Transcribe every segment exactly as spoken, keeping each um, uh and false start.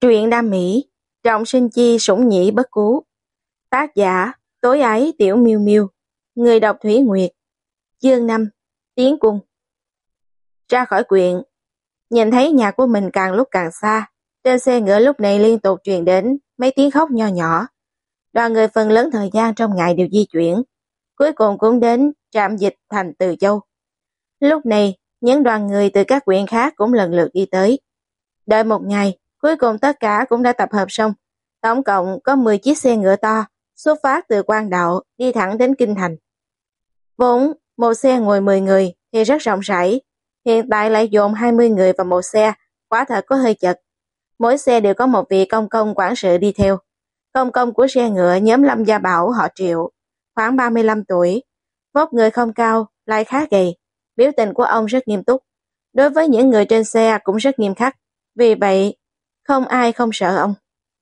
Truyện đam mỹ, trọng sinh chi sủng nhĩ bất cú. Tác giả, tối ái tiểu miêu miêu. Người đọc Thủy Nguyệt. Chương năm, Tiến cung. Ra khỏi quyện, nhìn thấy nhà của mình càng lúc càng xa. Trên xe ngựa lúc này liên tục truyền đến mấy tiếng khóc nho nhỏ. Đoàn người phần lớn thời gian trong ngày đều di chuyển. Cuối cùng cũng đến trạm dịch thành Từ Châu. Lúc này, những đoàn người từ các quyện khác cũng lần lượt đi tới. Đợi một ngày, cuối cùng tất cả cũng đã tập hợp xong. Tổng cộng có mười chiếc xe ngựa to, xuất phát từ Quan Đạo, đi thẳng đến Kinh Thành. Vốn, một xe ngồi mười người thì rất rộng rãi. Hiện tại lại dồn hai mươi người vào một xe, quả thật có hơi chật. Mỗi xe đều có một vị công công quản sự đi theo. Công công của xe ngựa nhóm Lâm Gia Bảo họ Triệu, khoảng ba mươi lăm tuổi. Vóc người không cao, lại khá gầy. Biểu tình của ông rất nghiêm túc. Đối với những người trên xe cũng rất nghiêm khắc. Vì vậy, không ai không sợ ông.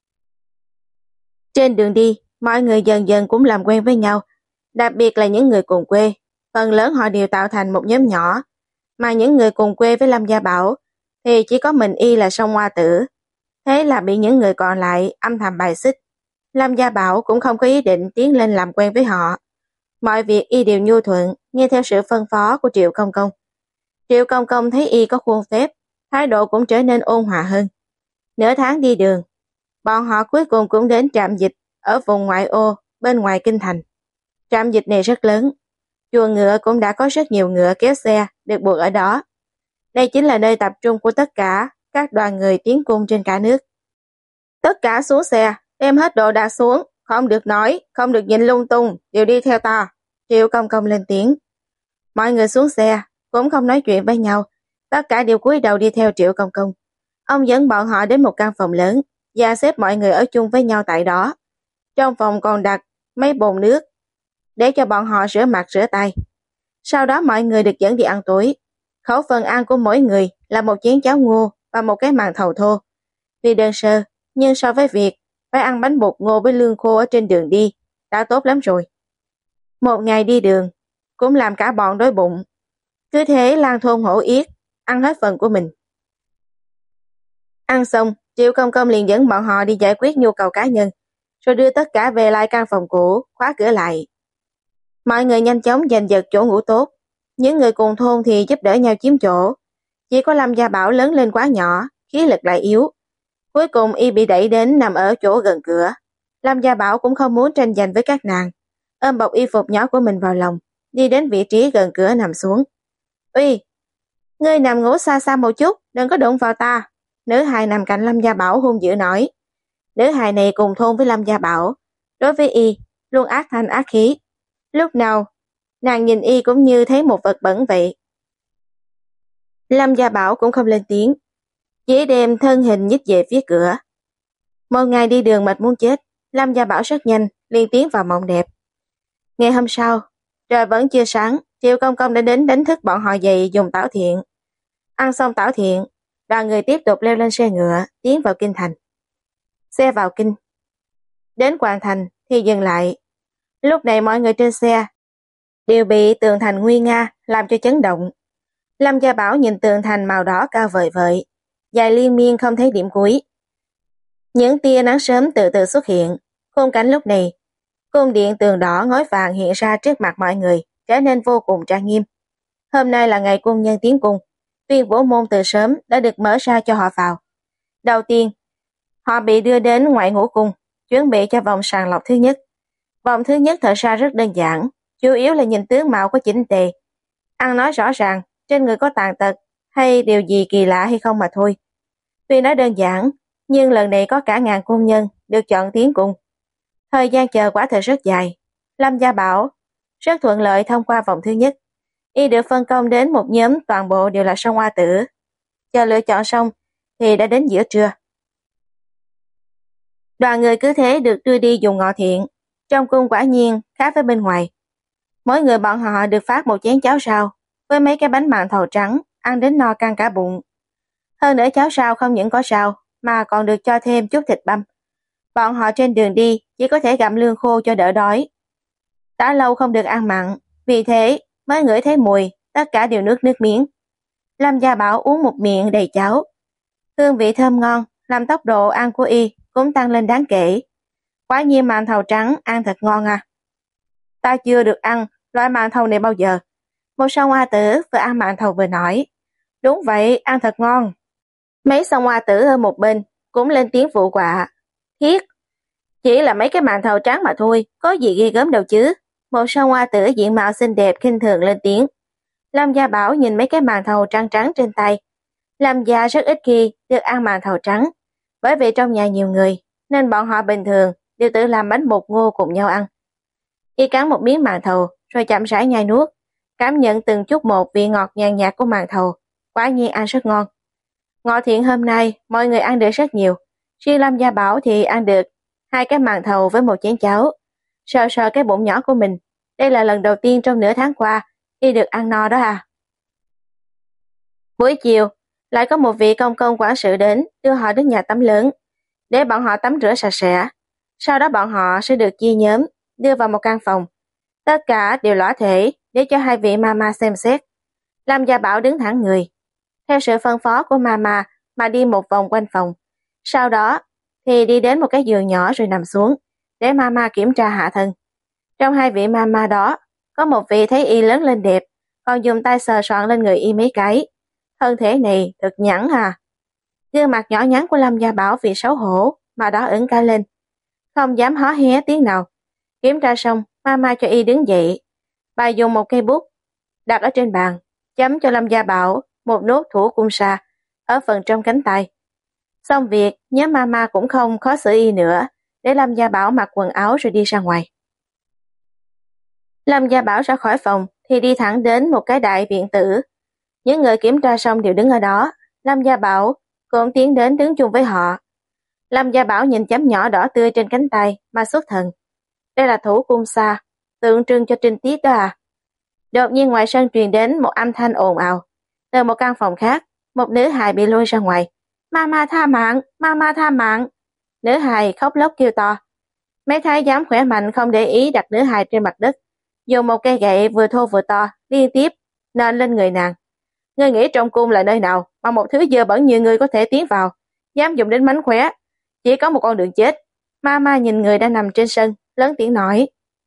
Trên đường đi, mọi người dần dần cũng làm quen với nhau, đặc biệt là những người cùng quê. Phần lớn họ đều tạo thành một nhóm nhỏ, mà những người cùng quê với Lâm Gia Bảo thì chỉ có mình y là Song Hoa Tử. Thế là bị những người còn lại âm thầm bài xích. Lâm Gia Bảo cũng không có ý định tiến lên làm quen với họ. Mọi việc y đều nhu thuận, nghe theo sự phân phó của Triệu Công Công. Triệu Công Công thấy y có khuôn phép, thái độ cũng trở nên ôn hòa hơn. Nửa tháng đi đường, bọn họ cuối cùng cũng đến trạm dịch ở vùng ngoại ô bên ngoài kinh thành. Trạm dịch này rất lớn, chuồng ngựa cũng đã có rất nhiều ngựa kéo xe được buộc ở đó. Đây chính là nơi tập trung của tất cả các đoàn người tiến cung trên cả nước. Tất cả xuống xe, đem hết đồ đạc xuống, không được nói, không được nhìn lung tung, đều đi theo ta. Triệu Công Công lên tiếng. Mọi người xuống xe, cũng không nói chuyện với nhau, tất cả đều cúi đầu đi theo Triệu Công Công. Ông dẫn bọn họ đến một căn phòng lớn, và xếp mọi người ở chung với nhau tại đó. Trong phòng còn đặt mấy bồn nước, để cho bọn họ rửa mặt rửa tay. Sau đó mọi người được dẫn đi ăn tối. Khẩu phần ăn của mỗi người là một chén cháo ngô và một cái màn thầu thô. Vì đơn sơ, nhưng so với việc phải ăn bánh bột ngô với lương khô ở trên đường đi, đã tốt lắm rồi. Một ngày đi đường, cũng làm cả bọn đói bụng. Cứ thế lang thôn hổ yết, ăn hết phần của mình. Ăn xong, Triệu Công Công liền dẫn bọn họ đi giải quyết nhu cầu cá nhân, rồi đưa tất cả về lại căn phòng cũ, khóa cửa lại. Mọi người nhanh chóng giành giật chỗ ngủ tốt. Những người cùng thôn thì giúp đỡ nhau chiếm chỗ. Chỉ có Lâm Gia Bảo lớn lên quá nhỏ, khí lực lại yếu. Cuối cùng y bị đẩy đến nằm ở chỗ gần cửa. Lâm Gia Bảo cũng không muốn tranh giành với các nàng, ôm bọc y phục nhỏ của mình vào lòng, đi đến vị trí gần cửa nằm xuống. Uy, ngươi nằm ngủ xa xa một chút, đừng có đụng vào ta. Nữ hài nằm cạnh Lâm Gia Bảo hung dữ nói. Nữ hài này cùng thôn với Lâm Gia Bảo, đối với y luôn ác thanh ác khí. Lúc nào nàng nhìn y cũng như thấy một vật bẩn vậy. Lâm Gia Bảo cũng không lên tiếng, chỉ đem thân hình nhích về phía cửa. Một ngày đi đường mệt muốn chết, Lâm Gia Bảo rất nhanh liền tiến vào mộng đẹp. Ngày hôm sau, trời vẫn chưa sáng, Triệu Công Công đã đến đánh thức bọn họ dậy dùng tảo thiện. Ăn xong tảo thiện, đoàn người tiếp tục leo lên xe ngựa tiến vào kinh thành. Xe vào kinh, đến Hoàng Thành thì dừng lại. Lúc này mọi người trên xe đều bị tường thành nguy nga làm cho chấn động. Lâm Gia Bảo nhìn tường thành màu đỏ cao vời vợi, dài liên miên không thấy điểm cuối. Những tia nắng sớm từ từ xuất hiện. Khung cảnh lúc này, cung điện tường đỏ ngói vàng hiện ra trước mặt mọi người, trở nên vô cùng trang nghiêm. Hôm nay là ngày cung nhân tiến cung, tuyên bố môn từ sớm đã được mở ra cho họ vào. Đầu tiên, họ bị đưa đến ngoại ngũ cung, chuẩn bị cho vòng sàng lọc thứ nhất. Vòng thứ nhất thật ra rất đơn giản, chủ yếu là nhìn tướng mạo có chỉnh tề, ăn nói rõ ràng, trên người có tàn tật hay điều gì kỳ lạ hay không mà thôi. Tuy nói đơn giản, nhưng lần này có cả ngàn cung nhân được chọn tiến cung. Thời gian chờ quả thật rất dài. Lâm Gia Bảo rất thuận lợi thông qua vòng thứ nhất. Y được phân công đến một nhóm toàn bộ đều là Song Hoa Tử. Chờ lựa chọn xong thì đã đến giữa trưa. Đoàn người cứ thế được đưa đi dùng ngọ thiện. Trong cung quả nhiên khác với bên ngoài. Mỗi người bọn họ được phát một chén cháo rau với mấy cái bánh màn thầu trắng, ăn đến no căng cả bụng. Hơn nữa cháo rau không những có rau mà còn được cho thêm chút thịt băm. Bọn họ trên đường đi chỉ có thể gặm lương khô cho đỡ đói. Đã lâu không được ăn mặn, vì thế mới ngửi thấy mùi, tất cả đều nước nước miếng. Lâm Gia Bảo uống một miệng đầy cháo. Hương vị thơm ngon, làm tốc độ ăn của y cũng tăng lên đáng kể. Quả nhiên màn thầu trắng ăn thật ngon à. Ta chưa được ăn loại màn thầu này bao giờ. Một song hoa tử vừa ăn màn thầu vừa nói. Đúng vậy, ăn thật ngon. Mấy song hoa tử ở một bên cũng lên tiếng phụ họa. Thiết, chỉ là mấy cái màn thầu trắng mà thôi, có gì ghê gớm đâu chứ. Một song hoa tử diện mạo xinh đẹp khinh thường lên tiếng. Lâm Gia Bảo nhìn mấy cái màn thầu trắng trắng trên tay. Lâm Gia rất ít khi được ăn màn thầu trắng, bởi vì trong nhà nhiều người, nên bọn họ bình thường đều tự làm bánh bột ngô cùng nhau ăn. Y cắn một miếng màn thầu, rồi chậm rãi nhai nuốt, cảm nhận từng chút một vị ngọt nhàn nhạt của màn thầu, quả nhiên ăn rất ngon. Ngọ thiện hôm nay, mọi người ăn được rất nhiều, riêng Lâm Gia Bảo thì ăn được hai cái màn thầu với một chén cháo. Sờ sờ cái bụng nhỏ của mình, đây là lần đầu tiên trong nửa tháng qua, y được ăn no đó à. Buổi chiều, lại có một vị công công quản sự đến đưa họ đến nhà tắm lớn, để bọn họ tắm rửa sạch sẽ. Sau đó bọn họ sẽ được chia nhóm, đưa vào một căn phòng. Tất cả đều lõa thể để cho hai vị mama xem xét. Lâm Gia Bảo đứng thẳng người, theo sự phân phó của mama mà đi một vòng quanh phòng. Sau đó thì đi đến một cái giường nhỏ rồi nằm xuống, để mama kiểm tra hạ thân. Trong hai vị mama đó, có một vị thấy y lớn lên đẹp, còn dùng tay sờ soạn lên người y mấy cái. Thân thể này thật nhẵn à. Gương mặt nhỏ nhắn của Lâm Gia Bảo vì xấu hổ mà đỏ ửng cả lên, không dám hó hé tiếng nào. Kiểm tra xong, mama cho y đứng dậy. Bà dùng một cây bút đặt ở trên bàn, chấm cho Lâm Gia Bảo một nốt thủ cung sa ở phần trong cánh tay. Xong việc, nhớ mama cũng không khó xử y nữa, để Lâm Gia Bảo mặc quần áo rồi đi ra ngoài. Lâm Gia Bảo ra khỏi phòng thì đi thẳng đến một cái đại viện tử. Những người kiểm tra xong đều đứng ở đó. Lâm Gia Bảo cũng tiến đến đứng chung với họ. Lâm Gia Bảo nhìn chấm nhỏ đỏ tươi trên cánh tay mà xuất thần. Đây là thủ cung sa, tượng trưng cho trinh tiết đó à. Đột nhiên ngoài sân truyền đến một âm thanh ồn ào. Từ một căn phòng khác, một nữ hài bị lôi ra ngoài. Mama tha mạng, mama tha mạng. Nữ hài khóc lóc kêu to. Mấy thái giám khỏe mạnh không để ý đặt nữ hài trên mặt đất, dùng một cây gậy vừa thô vừa to liên tiếp nện lên người nàng. Ngươi nghĩ trong cung là nơi nào mà một thứ dơ bẩn như ngươi có thể tiến vào, dám dùng đến mánh khóe, chỉ có một con đường chết. Mama nhìn người đang nằm trên sân, lớn tiếng nói.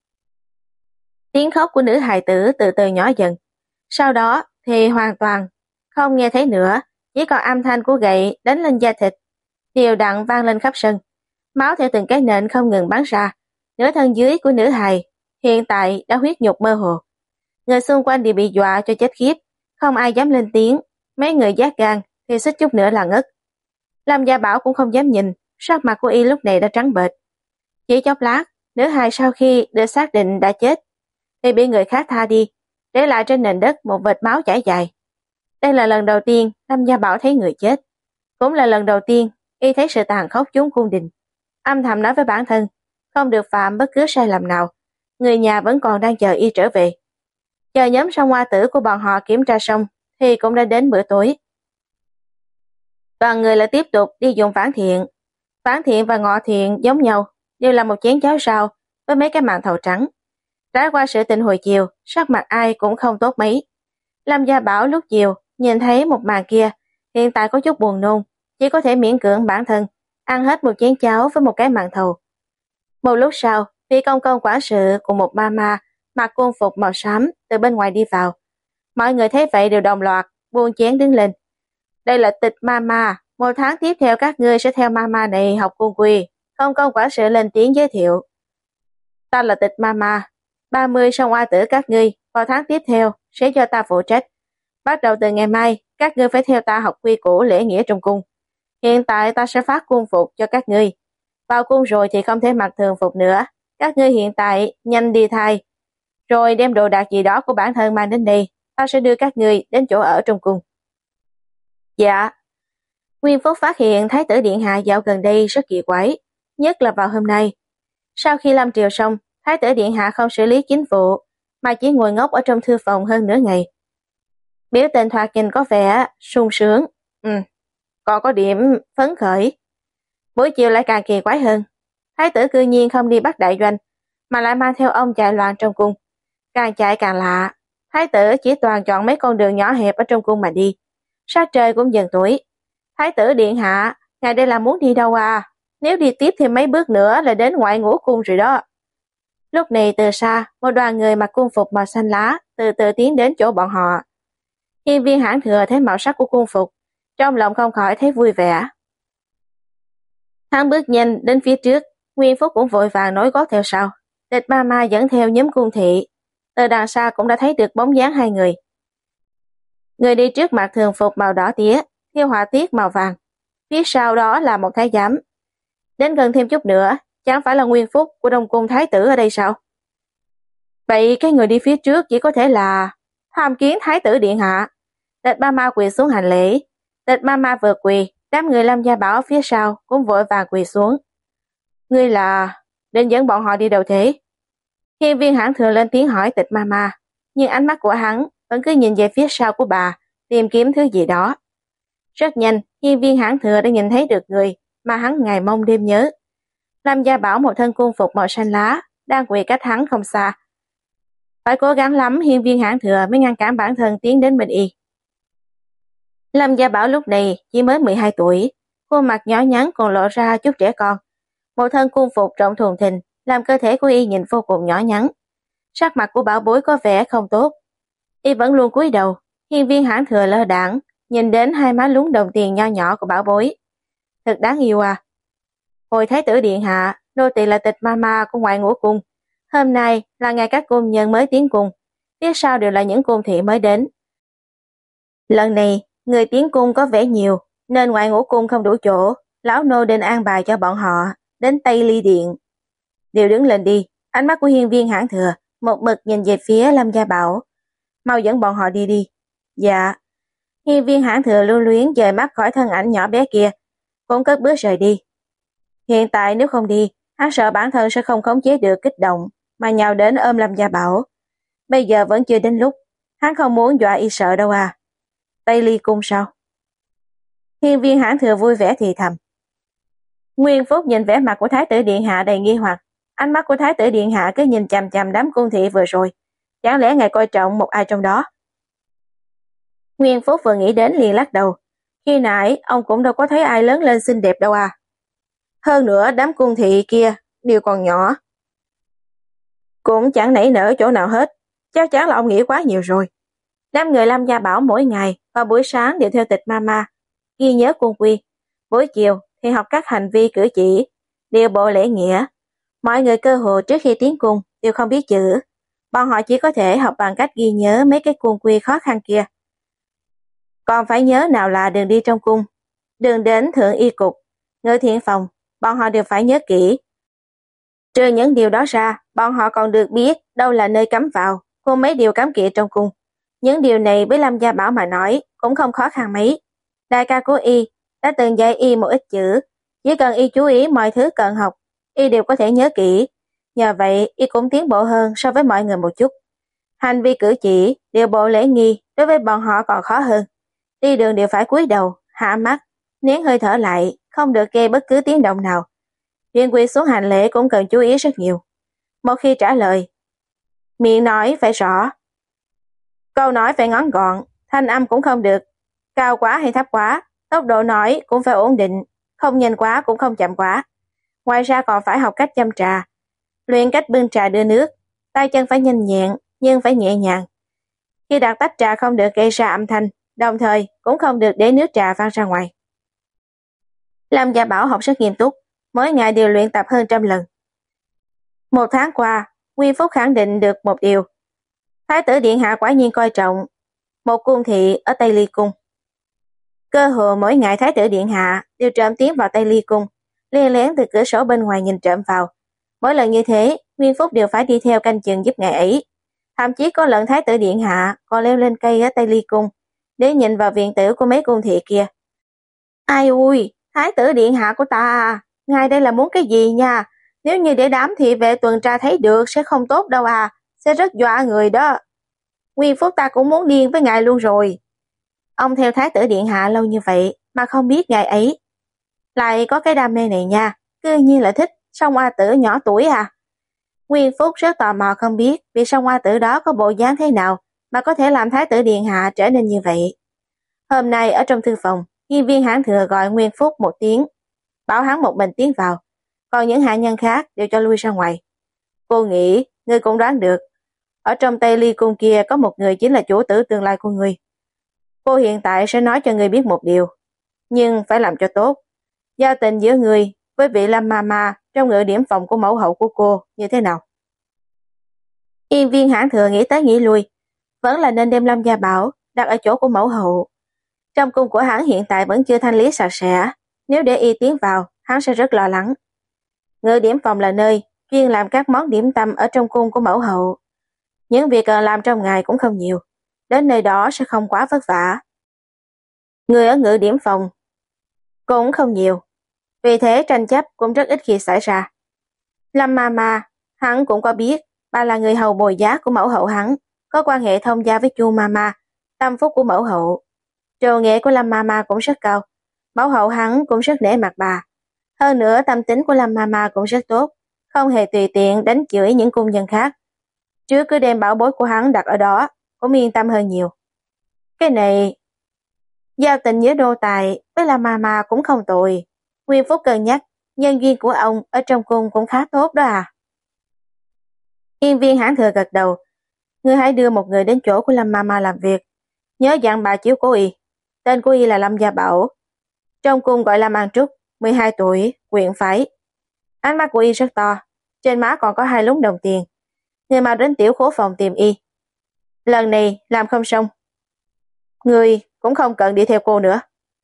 Tiếng khóc của nữ hài tử từ từ nhỏ dần, sau đó thì hoàn toàn không nghe thấy nữa, chỉ còn âm thanh của gậy đánh lên da thịt đều đặn vang lên khắp sân. Máu theo từng cái nện không ngừng bắn ra. Nửa thân dưới của nữ hài hiện tại đã huyết nhục mơ hồ. Người xung quanh đều bị dọa cho chết khiếp, không ai dám lên tiếng. Mấy người giác gan thì xích chút nữa là ngất. Lâm Gia Bảo cũng không dám nhìn, sắc mặt của y lúc này đã trắng bệch. Chỉ chốc lát, nữ hài sau khi được xác định đã chết thì bị người khác tha đi, để lại trên nền đất một vệt máu chảy dài. Đây là lần đầu tiên Lâm Gia Bảo thấy người chết, cũng là lần đầu tiên y thấy sự tàn khốc chốn cung đình. Âm thầm nói với bản thân, không được phạm bất cứ sai lầm nào. Người nhà vẫn còn đang chờ y trở về. Chờ nhóm song hoa tử của bọn họ kiểm tra xong thì cũng đã đến bữa tối. Toàn người lại tiếp tục đi dùng phản thiện. Phản thiện và ngọ thiện giống nhau, đều là một chén cháo rau với mấy cái màn thầu trắng. Trải qua sự tình hồi chiều, sắc mặt ai cũng không tốt mấy. Lâm Gia Bảo lúc chiều nhìn thấy một màn kia, hiện tại có chút buồn nôn, chỉ có thể miễn cưỡng bản thân ăn hết một chén cháo với một cái màn thầu. Một lúc sau, vị công công quản sự cùng một mama mặc quân phục màu xám từ bên ngoài đi vào. Mọi người thấy vậy đều đồng loạt buông chén đứng lên. Đây là tịch mama, một tháng tiếp theo các ngươi sẽ theo mama này học cung quy. Công công quản sự lên tiếng giới thiệu. Ta là tịch mama, ba mươi song oa tử các ngươi vào tháng tiếp theo sẽ do ta phụ trách. Bắt đầu từ ngày mai, các ngươi phải theo ta học quy củ lễ nghĩa trong cung. Hiện tại ta sẽ phát cung phục cho các ngươi. Vào cung rồi thì không thể mặc thường phục nữa. Các ngươi hiện tại nhanh đi thay, rồi đem đồ đạc gì đó của bản thân mang đến đây. Ta sẽ đưa các ngươi đến chỗ ở trong cung. Dạ. Nguyên Phúc phát hiện Thái tử Điện Hạ dạo gần đây rất kỳ quái, nhất là vào hôm nay. Sau khi lâm triều xong, Thái tử Điện Hạ không xử lý chính vụ, mà chỉ ngồi ngốc ở trong thư phòng hơn nửa ngày. Biểu tình thoạt nhìn có vẻ sung sướng, ừ, còn có điểm phấn khởi. Buổi chiều lại càng kỳ quái hơn. Thái tử cư nhiên không đi bắt đại doanh, mà lại mang theo ông chạy loạn trong cung. Càng chạy càng lạ. Thái tử chỉ toàn chọn mấy con đường nhỏ hẹp ở trong cung mà đi. Sát trời cũng dần tối. Thái tử Điện Hạ ngài đây là muốn đi đâu à? Nếu đi tiếp thêm mấy bước nữa là đến ngoại ngũ cung rồi đó. Lúc này từ xa, một đoàn người mặc cung phục màu xanh lá từ từ tiến đến chỗ bọn họ. Hiên Viên Hãn Thừa thấy màu sắc của cung phục, trong lòng không khỏi thấy vui vẻ. Hắn bước nhanh đến phía trước, Nguyên Phúc cũng vội vàng nối gót theo sau. Địch Ma Ma dẫn theo nhóm cung thị, từ đằng xa cũng đã thấy được bóng dáng hai người. Người đi trước mặc thường phục màu đỏ tía, theo họa tiết màu vàng, phía sau đó là một thái giám. Đến gần thêm chút nữa, chẳng phải là Nguyên Phúc của Đông Cung Thái tử ở đây sao? Vậy cái người đi phía trước chỉ có thể là tham kiến Thái tử điện hạ. Địch Ma Ma quỳ xuống hành lễ. Địch Ma Ma vừa quỳ, đám người Lâm Gia Bảo phía sau cũng vội vàng quỳ xuống. Ngươi là định dẫn bọn họ đi đâu thế? Hiên Viên Hãn Thừa lên tiếng hỏi Địch Ma Ma, nhưng ánh mắt của hắn vẫn cứ nhìn về phía sau của bà, tìm kiếm thứ gì đó. Rất nhanh, Hiên Viên Hãn Thừa đã nhìn thấy được người mà hắn ngày mong đêm nhớ. Lâm Gia Bảo một thân cung phục màu xanh lá, đang quỳ cách hắn không xa. Phải cố gắng lắm Hiên Viên Hãn Thừa mới ngăn cản bản thân tiến đến bên y. Lâm Gia Bảo lúc này chỉ mới mười hai tuổi, khuôn mặt nhỏ nhắn còn lộ ra chút trẻ con. Một thân cung phục rộng thùng thình, làm cơ thể của y nhìn vô cùng nhỏ nhắn. Sắc mặt của bảo bối có vẻ không tốt. Y vẫn luôn cúi đầu, Hiên Viên Hãn Thừa lơ đãng nhìn đến hai má lún đồng tiền nho nhỏ của bảo bối. Thật đáng yêu à. Hồi Thái tử điện hạ, nô tỳ là Tịch Ma Ma của ngoại ngũ cung. Hôm nay là ngày các cung nhân mới tiến cung, phía sau đều là những cung thị mới đến. Lần này, người tiến cung có vẻ nhiều, nên ngoại ngũ cung không đủ chỗ, lão nô định an bài cho bọn họ đến Tây Ly Điện. Đều đứng lên đi, ánh mắt của Hiên Viên Hãn Thừa một mực nhìn về phía Lâm Gia Bảo. Mau dẫn bọn họ đi đi. Dạ. Hiên Viên Hãn Thừa lưu luyến dời mắt khỏi thân ảnh nhỏ bé kia, cũng cất bước rời đi. Hiện tại nếu không đi, hắn sợ bản thân sẽ không khống chế được kích động, mà nhào đến ôm Lâm Gia Bảo. Bây giờ vẫn chưa đến lúc, hắn không muốn dọa y sợ đâu à. Tây Ly cung sao? Hiên Viên Hãn Thừa vui vẻ thì thầm. Nguyên Phúc nhìn vẻ mặt của Thái tử điện hạ đầy nghi hoặc, ánh mắt của Thái tử điện hạ cứ nhìn chằm chằm đám cung thị vừa rồi, chẳng lẽ ngài coi trọng một ai trong đó? Nguyên Phúc vừa nghĩ đến liền lắc đầu, khi nãy ông cũng đâu có thấy ai lớn lên xinh đẹp đâu à. Hơn nữa đám cung thị kia đều còn nhỏ, cũng chẳng nảy nở chỗ nào hết, chắc chắn là ông nghĩ quá nhiều rồi. Đám người Lâm Gia Bảo mỗi ngày vào buổi sáng đều theo Tịch Ma Ma ghi nhớ cung quy, buổi chiều thì học các hành vi cử chỉ, điều bộ lễ nghĩa. Mọi người cơ hồ trước khi tiến cung đều không biết chữ, bọn họ chỉ có thể học bằng cách ghi nhớ mấy cái cung quy khó khăn kia. Còn phải nhớ nào là đường đi trong cung, đường đến thượng y cục, ngự thiện phòng, bọn họ đều phải nhớ kỹ. Trừ những điều đó ra, bọn họ còn được biết đâu là nơi cấm vào, cùng mấy điều cấm kỵ trong cung. Những điều này với Lâm Gia Bảo mà nói cũng không khó khăn mấy. Đại ca của y đã từng dạy y một ít chữ, chỉ cần y chú ý mọi thứ cần học, y đều có thể nhớ kỹ. Nhờ vậy y cũng tiến bộ hơn so với mọi người một chút. Hành vi cử chỉ, điều bộ lễ nghi đối với bọn họ còn khó hơn. Đi đường đều phải cúi đầu, hạ mắt, nén hơi thở lại, không được gây bất cứ tiếng động nào. Chuyện quỳ xuống hành lễ cũng cần chú ý rất nhiều. Một khi trả lời, miệng nói phải rõ, câu nói phải ngắn gọn, thanh âm cũng không được cao quá hay thấp quá, tốc độ nói cũng phải ổn định, không nhanh quá cũng không chậm quá. Ngoài ra còn phải học cách châm trà, luyện cách bưng trà đưa nước, tay chân phải nhanh nhẹn nhưng phải nhẹ nhàng. Khi đặt tách trà không được gây ra âm thanh, đồng thời cũng không được để nước trà văng ra ngoài. Lâm Gia Bảo học rất nghiêm túc, mỗi ngày đều luyện tập hơn trăm lần. Một tháng qua, Nguyên Phúc khẳng định được một điều. Thái tử điện hạ quả nhiên coi trọng một cung thị ở Tây Ly cung. Cơ hồ mỗi ngày Thái tử điện hạ đều trộm tiến vào Tây Ly cung, len lén từ cửa sổ bên ngoài nhìn trộm vào. Mỗi lần như thế, Nguyên Phúc đều phải đi theo canh chừng giúp ngài ấy. Thậm chí có lần Thái tử điện hạ còn leo lên cây ở Tây Ly cung để nhìn vào viện tử của mấy cung thị kia. Ai ui, Thái tử điện hạ của ta à, ngài đây là muốn cái gì nha? Nếu như để đám thị vệ tuần tra thấy được sẽ không tốt đâu à, sẽ rất dọa người đó. Nguyên Phúc ta cũng muốn điên với ngài luôn rồi. Ông theo Thái tử điện hạ lâu như vậy mà không biết ngài ấy lại có cái đam mê này nha, cứ nhiên là thích song oa tử nhỏ tuổi à. Nguyên Phúc rất tò mò không biết vì song oa tử đó có bộ dáng thế nào mà có thể làm Thái tử điện hạ trở nên như vậy. Hôm nay ở trong thư phòng, Hiên Viên Hãn Thừa gọi Nguyên Phúc một tiếng, bảo hắn một mình tiến vào, còn những hạ nhân khác đều cho lui ra ngoài. Cô nghĩ, ngươi cũng đoán được, ở trong Tây Ly cung kia có một người chính là chủ tử tương lai của ngươi. Cô hiện tại sẽ nói cho ngươi biết một điều, nhưng phải làm cho tốt. Giao tình giữa ngươi với vị Lâm Mama trong ngự điểm phòng của mẫu hậu của cô như thế nào? Yên Viên Hãn Thừa nghĩ tới nghĩ lui, vẫn là nên đem Lâm Gia Bảo đặt ở chỗ của mẫu hậu. Trong cung của hắn hiện tại vẫn chưa thanh lý sạch sẽ, nếu để y tiến vào, hắn sẽ rất lo lắng. Ngự điểm phòng là nơi chuyên làm các món điểm tâm ở trong cung của mẫu hậu. Những việc cần làm trong ngày cũng không nhiều, đến nơi đó sẽ không quá vất vả. Người ở ngự điểm phòng cũng không nhiều, vì thế tranh chấp cũng rất ít khi xảy ra. Lâm Mama, hắn cũng có biết, bà là người hầu bồi giá của mẫu hậu hắn, có quan hệ thông gia với Chu Mama, tâm phúc của mẫu hậu. Trồ nghệ của Lâm Mama cũng rất cao, mẫu hậu hắn cũng rất nể mặt bà. Hơn nữa tâm tính của Lâm Mama cũng rất tốt, không hề tùy tiện đánh chửi những cung nhân khác. Chứ cứ đem bảo bối của hắn đặt ở đó, cũng yên tâm hơn nhiều. Cái này, giao tình giữa đô tài với Lâm Mama cũng không tồi. Nguyên Phúc cân nhắc, nhân duyên của ông ở trong cung cũng khá tốt đó à. Yên Viên Hãn Thừa gật đầu. Ngươi hãy đưa một người đến chỗ của Lâm Mama làm việc. Nhớ dặn bà chiếu cố y. Tên của y là Lâm Gia Bảo. Trong cung gọi là An Trúc, mười hai tuổi, quyện phái. Ánh mắt của y rất to, trên má còn có hai lúm đồng tiền. Người mau đến tiểu khố phòng tìm y. Lần này làm không xong, người cũng không cần đi theo cô nữa.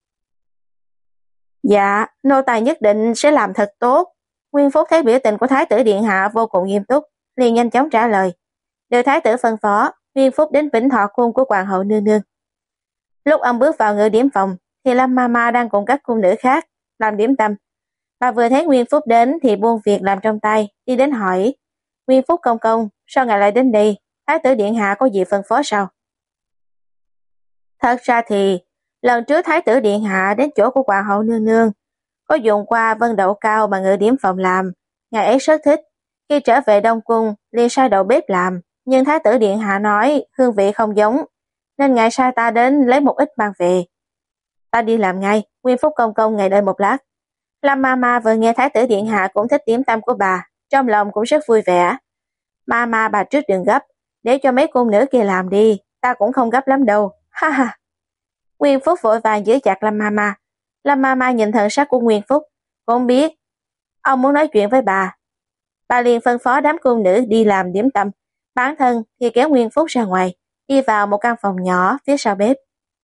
Dạ, nô tài nhất định sẽ làm thật tốt. Nguyên Phúc thấy biểu tình của Thái tử Điện Hạ vô cùng nghiêm túc, liền nhanh chóng trả lời. Được Thái tử phân phó, Nguyên Phúc đến Vĩnh Thọ cung của Hoàng hậu nương nương. Lúc ông bước vào ngự điểm phòng, thì Lâm Mama đang cùng các cung nữ khác làm điểm tâm. Bà vừa thấy Nguyên Phúc đến thì buông việc làm trong tay, đi đến hỏi. Nguyên Phúc công công, sao ngài lại đến đây? Thái tử Điện Hạ có gì phân phó sao? Thật ra thì, lần trước Thái tử Điện Hạ đến chỗ của Hoàng hậu nương nương, có dùng qua vân đậu cao mà ngự điểm phòng làm. Ngài ấy rất thích. Khi trở về Đông Cung, liền sai đầu bếp làm. Nhưng Thái tử Điện Hạ nói hương vị không giống, nên ngài sai ta đến lấy một ít mang về. Ta đi làm ngay, Nguyên Phúc công công ngài đợi một lát. Lâm Mama vừa nghe Thái tử Điện Hạ cũng thích điểm tâm của bà, trong lòng cũng rất vui vẻ. Mama bà trước đừng gấp, để cho mấy cung nữ kia làm đi, ta cũng không gấp lắm đâu. Ha ha. Nguyên Phúc vội vàng giữ chặt Lâm Mama. Lâm Mama nhìn thần sắc của Nguyên Phúc, cũng biết ông muốn nói chuyện với bà. Bà liền phân phó đám cung nữ đi làm điểm tâm, bản thân thì kéo Nguyên Phúc ra ngoài, đi vào một căn phòng nhỏ phía sau bếp.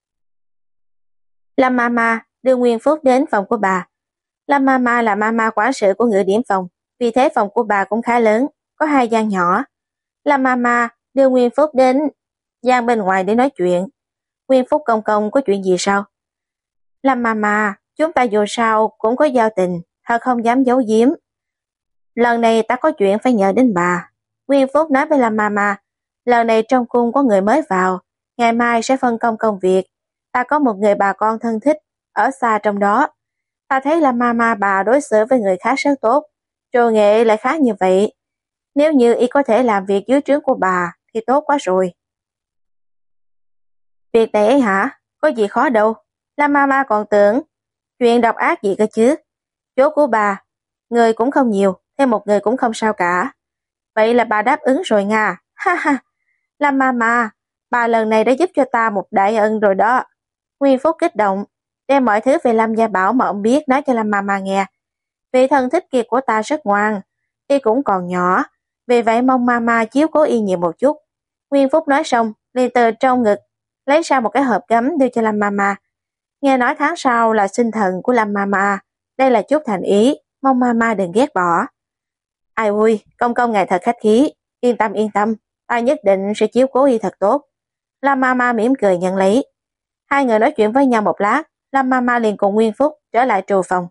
Lâm Mama đưa Nguyên Phúc đến phòng của bà. Lâm Mama là mama quản sự của ngự điểm phòng, vì thế phòng của bà cũng khá lớn, có hai gian nhỏ. Lâm Mama đưa Nguyên Phúc đến gian bên ngoài để nói chuyện. Nguyên Phúc công công có chuyện gì sao? Lâm Mama, chúng ta dù sao cũng có giao tình, thật không dám giấu giếm. Lần này ta có chuyện phải nhờ đến bà. Nguyên Phúc nói với Lâm Mama, lần này trong cung có người mới vào, ngày mai sẽ phân công công việc. Ta có một người bà con thân thích, ở xa trong đó. Ta thấy Lâm Mama bà đối xử với người khác rất tốt, trồ nghệ lại khá như vậy. Nếu như y có thể làm việc dưới trướng của bà, thì tốt quá rồi. Việc này ấy hả? Có gì khó đâu. Lâm Mama còn tưởng chuyện độc ác gì cơ chứ. Chỗ của bà, người cũng không nhiều, thêm một người cũng không sao cả. Vậy là bà đáp ứng rồi Nga. Ha ha. Lâm Mama, bà lần này đã giúp cho ta một đại ân rồi đó. Nguyên Phúc kích động, đem mọi thứ về Lâm Gia Bảo mà ông biết nói cho Lâm Mama nghe. Vì thân thích kia của ta rất ngoan, y cũng còn nhỏ, vì vậy mong Mama chiếu cố y nhiều một chút. Nguyên Phúc nói xong, liền từ trong ngực lấy ra một cái hộp gấm đưa cho Lâm Mama. Nghe nói tháng sau là sinh thần của Lâm Mama, đây là chút thành ý, mong Mama đừng ghét bỏ. Ai ui, công công ngài thật khách khí, yên tâm yên tâm, ta nhất định sẽ chiếu cố y thật tốt. Lâm Mama mỉm cười nhận lấy. Hai người nói chuyện với nhau một lát, Lâm Mama liền cùng Nguyên Phúc trở lại trù phòng.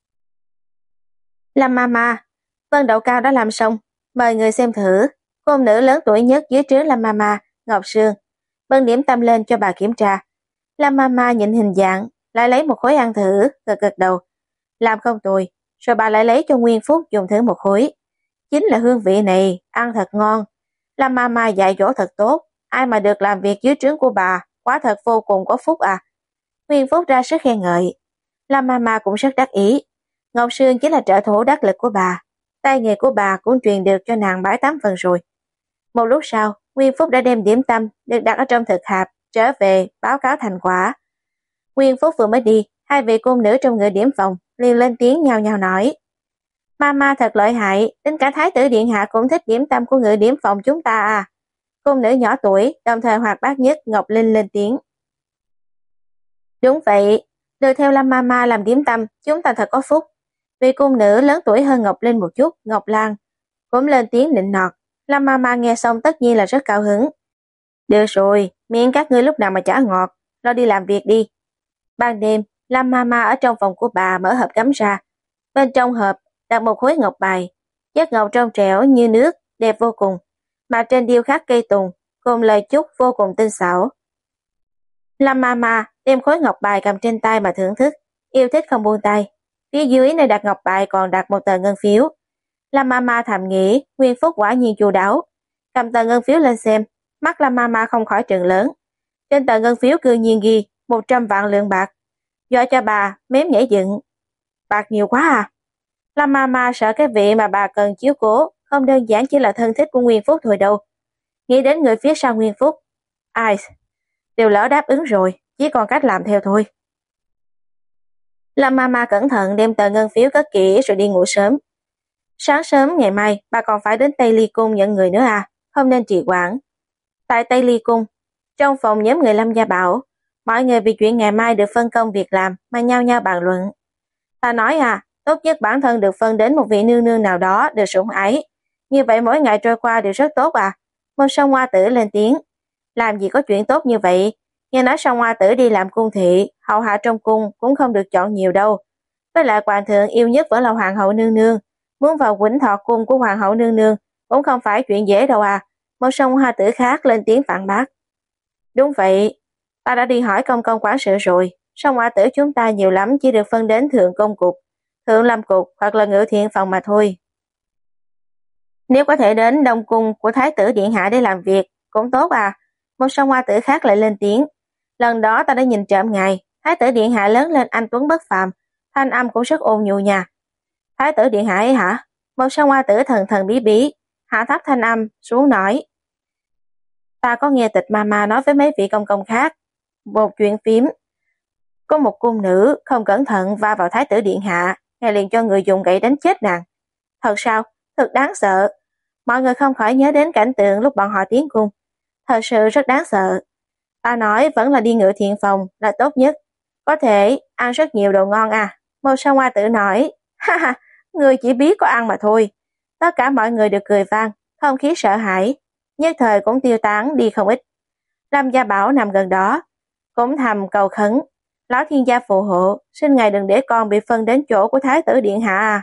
Lâm Mama, vân đậu cao đã làm xong, mời người xem thử. Cung nữ lớn tuổi nhất dưới trướng Lâm Mama, Ngọc Sương, bưng điểm tâm lên cho bà kiểm tra. Lâm Mama nhìn hình dạng, lại lấy một khối ăn thử, gật gật đầu. Làm không tồi, rồi bà lại lấy cho Nguyên Phúc dùng thử một khối. Chính là hương vị này, ăn thật ngon. Lâm Mama dạy dỗ thật tốt, ai mà được làm việc dưới trướng của bà, quá thật vô cùng có phúc à. Nguyên Phúc ra sức khen ngợi. Lâm Mama cũng rất đắc ý. Ngọc Sương chính là trợ thủ đắc lực của bà. Tay nghề của bà cũng truyền được cho nàng bảy tám phần rồi. Một lúc sau, Nguyên Phúc đã đem điểm tâm được đặt ở trong thực hạp trở về báo cáo thành quả. Nguyên Phúc vừa mới đi, hai vị cung nữ trong ngự điểm phòng liền lên tiếng nhao nhao nói: Mama thật lợi hại, đến cả thái tử điện hạ cũng thích điểm tâm của ngự điểm phòng chúng ta à. Cung nữ nhỏ tuổi, đồng thời hoạt bát nhất Ngọc Linh lên tiếng. Đúng vậy, được theo Lâm Mama làm điểm tâm, chúng ta thật có phúc. Vị cung nữ lớn tuổi hơn Ngọc Linh một chút, Ngọc Lan, cũng lên tiếng nịnh nọt. Lâm Mama nghe xong tất nhiên là rất cao hứng. Được rồi, miễn các ngươi lúc nào mà chả ngọt, lo đi làm việc đi. Ban đêm, Lâm Mama ở trong phòng của bà mở hộp gấm ra. Bên trong hộp đặt một khối ngọc bài, chất ngọc trong trẻo như nước, đẹp vô cùng, mà trên điêu khắc cây tùng, cùng lời chúc vô cùng tinh xảo. Lâm Mama đem khối ngọc bài cầm trên tay mà thưởng thức, yêu thích không buông tay. Phía dưới nơi đặt ngọc bài còn đặt một tờ ngân phiếu. Lâm Mama thầm nghĩ, Nguyên Phúc quả nhiên chu đáo. Cầm tờ ngân phiếu lên xem, mắt Lâm Mama không khỏi trừng lớn. Trên tờ ngân phiếu cư nhiên ghi một trăm vạn lượng bạc. Do cho bà mém nhảy dựng. Bạc nhiều quá à? Lâm Mama sợ cái vị mà bà cần chiếu cố không đơn giản chỉ là thân thích của Nguyên Phúc thôi đâu. Nghĩ đến người phía sau Nguyên Phúc, ai đều lỡ đáp ứng rồi, chỉ còn cách làm theo thôi. Lâm Mama cẩn thận đem tờ ngân phiếu cất kỹ rồi đi ngủ sớm. Sáng sớm ngày mai bà còn phải đến Tây Ly Cung nhận người nữa à, không nên trì hoãn. Tại Tây Ly Cung, trong phòng nhóm người Lâm Gia Bảo, mọi người vì chuyện ngày mai được phân công việc làm mà nhau nhau bàn luận. Ta nói à, tốt nhất bản thân được phân đến một vị nương nương nào đó được sủng ái. Như vậy mỗi ngày trôi qua đều rất tốt à. Một Song Hoa Tử lên tiếng. Làm gì có chuyện tốt như vậy. Nghe nói Song Hoa Tử đi làm cung thị, hậu hạ trong cung cũng không được chọn nhiều đâu. Với lại hoàng thượng yêu nhất vẫn là hoàng hậu nương nương. Muốn vào Quỳnh Thọ cung của hoàng hậu nương nương cũng không phải chuyện dễ đâu à. Một Song Hoa Tử khác lên tiếng phản bác. Đúng vậy, ta đã đi hỏi công công quản sự rồi. Song Hoa Tử chúng ta nhiều lắm chỉ được phân đến thượng công cục, thượng lâm cục hoặc là ngự thiện phòng mà thôi. Nếu có thể đến đông cung của thái tử điện hạ để làm việc cũng tốt à. Một Song Hoa Tử khác lại lên tiếng. Lần đó ta đã nhìn trộm ngài, thái tử điện hạ lớn lên anh tuấn bất phàm, thanh âm cũng rất ôn nhu nha. Thái tử điện hạ ấy hả? Một Song Hoa Tử thần thần bí bí, hạ thấp thanh âm xuống nói. Ta có nghe tịch mama nói với mấy vị công công khác một chuyện phím. Có một cung nữ không cẩn thận va vào thái tử điện hạ, ngài liền cho người dùng gậy đánh chết nàng. Thật sao? Thật đáng sợ. Mọi người không khỏi nhớ đến cảnh tượng lúc bọn họ tiến cung. Thật sự rất đáng sợ. Ta nói vẫn là đi ngự thiện phòng là tốt nhất. Có thể ăn rất nhiều đồ ngon à. Một Song Hoa Tử nói. Ha ha, người chỉ biết có ăn mà thôi. Tất cả mọi người được cười vang, không khí sợ hãi. Nhất thời cũng tiêu tán đi không ít. Lâm Gia Bảo nằm gần đó, cũng thầm cầu khấn. Lão thiên gia phù hộ, xin ngài đừng để con bị phân đến chỗ của thái tử điện hạ à.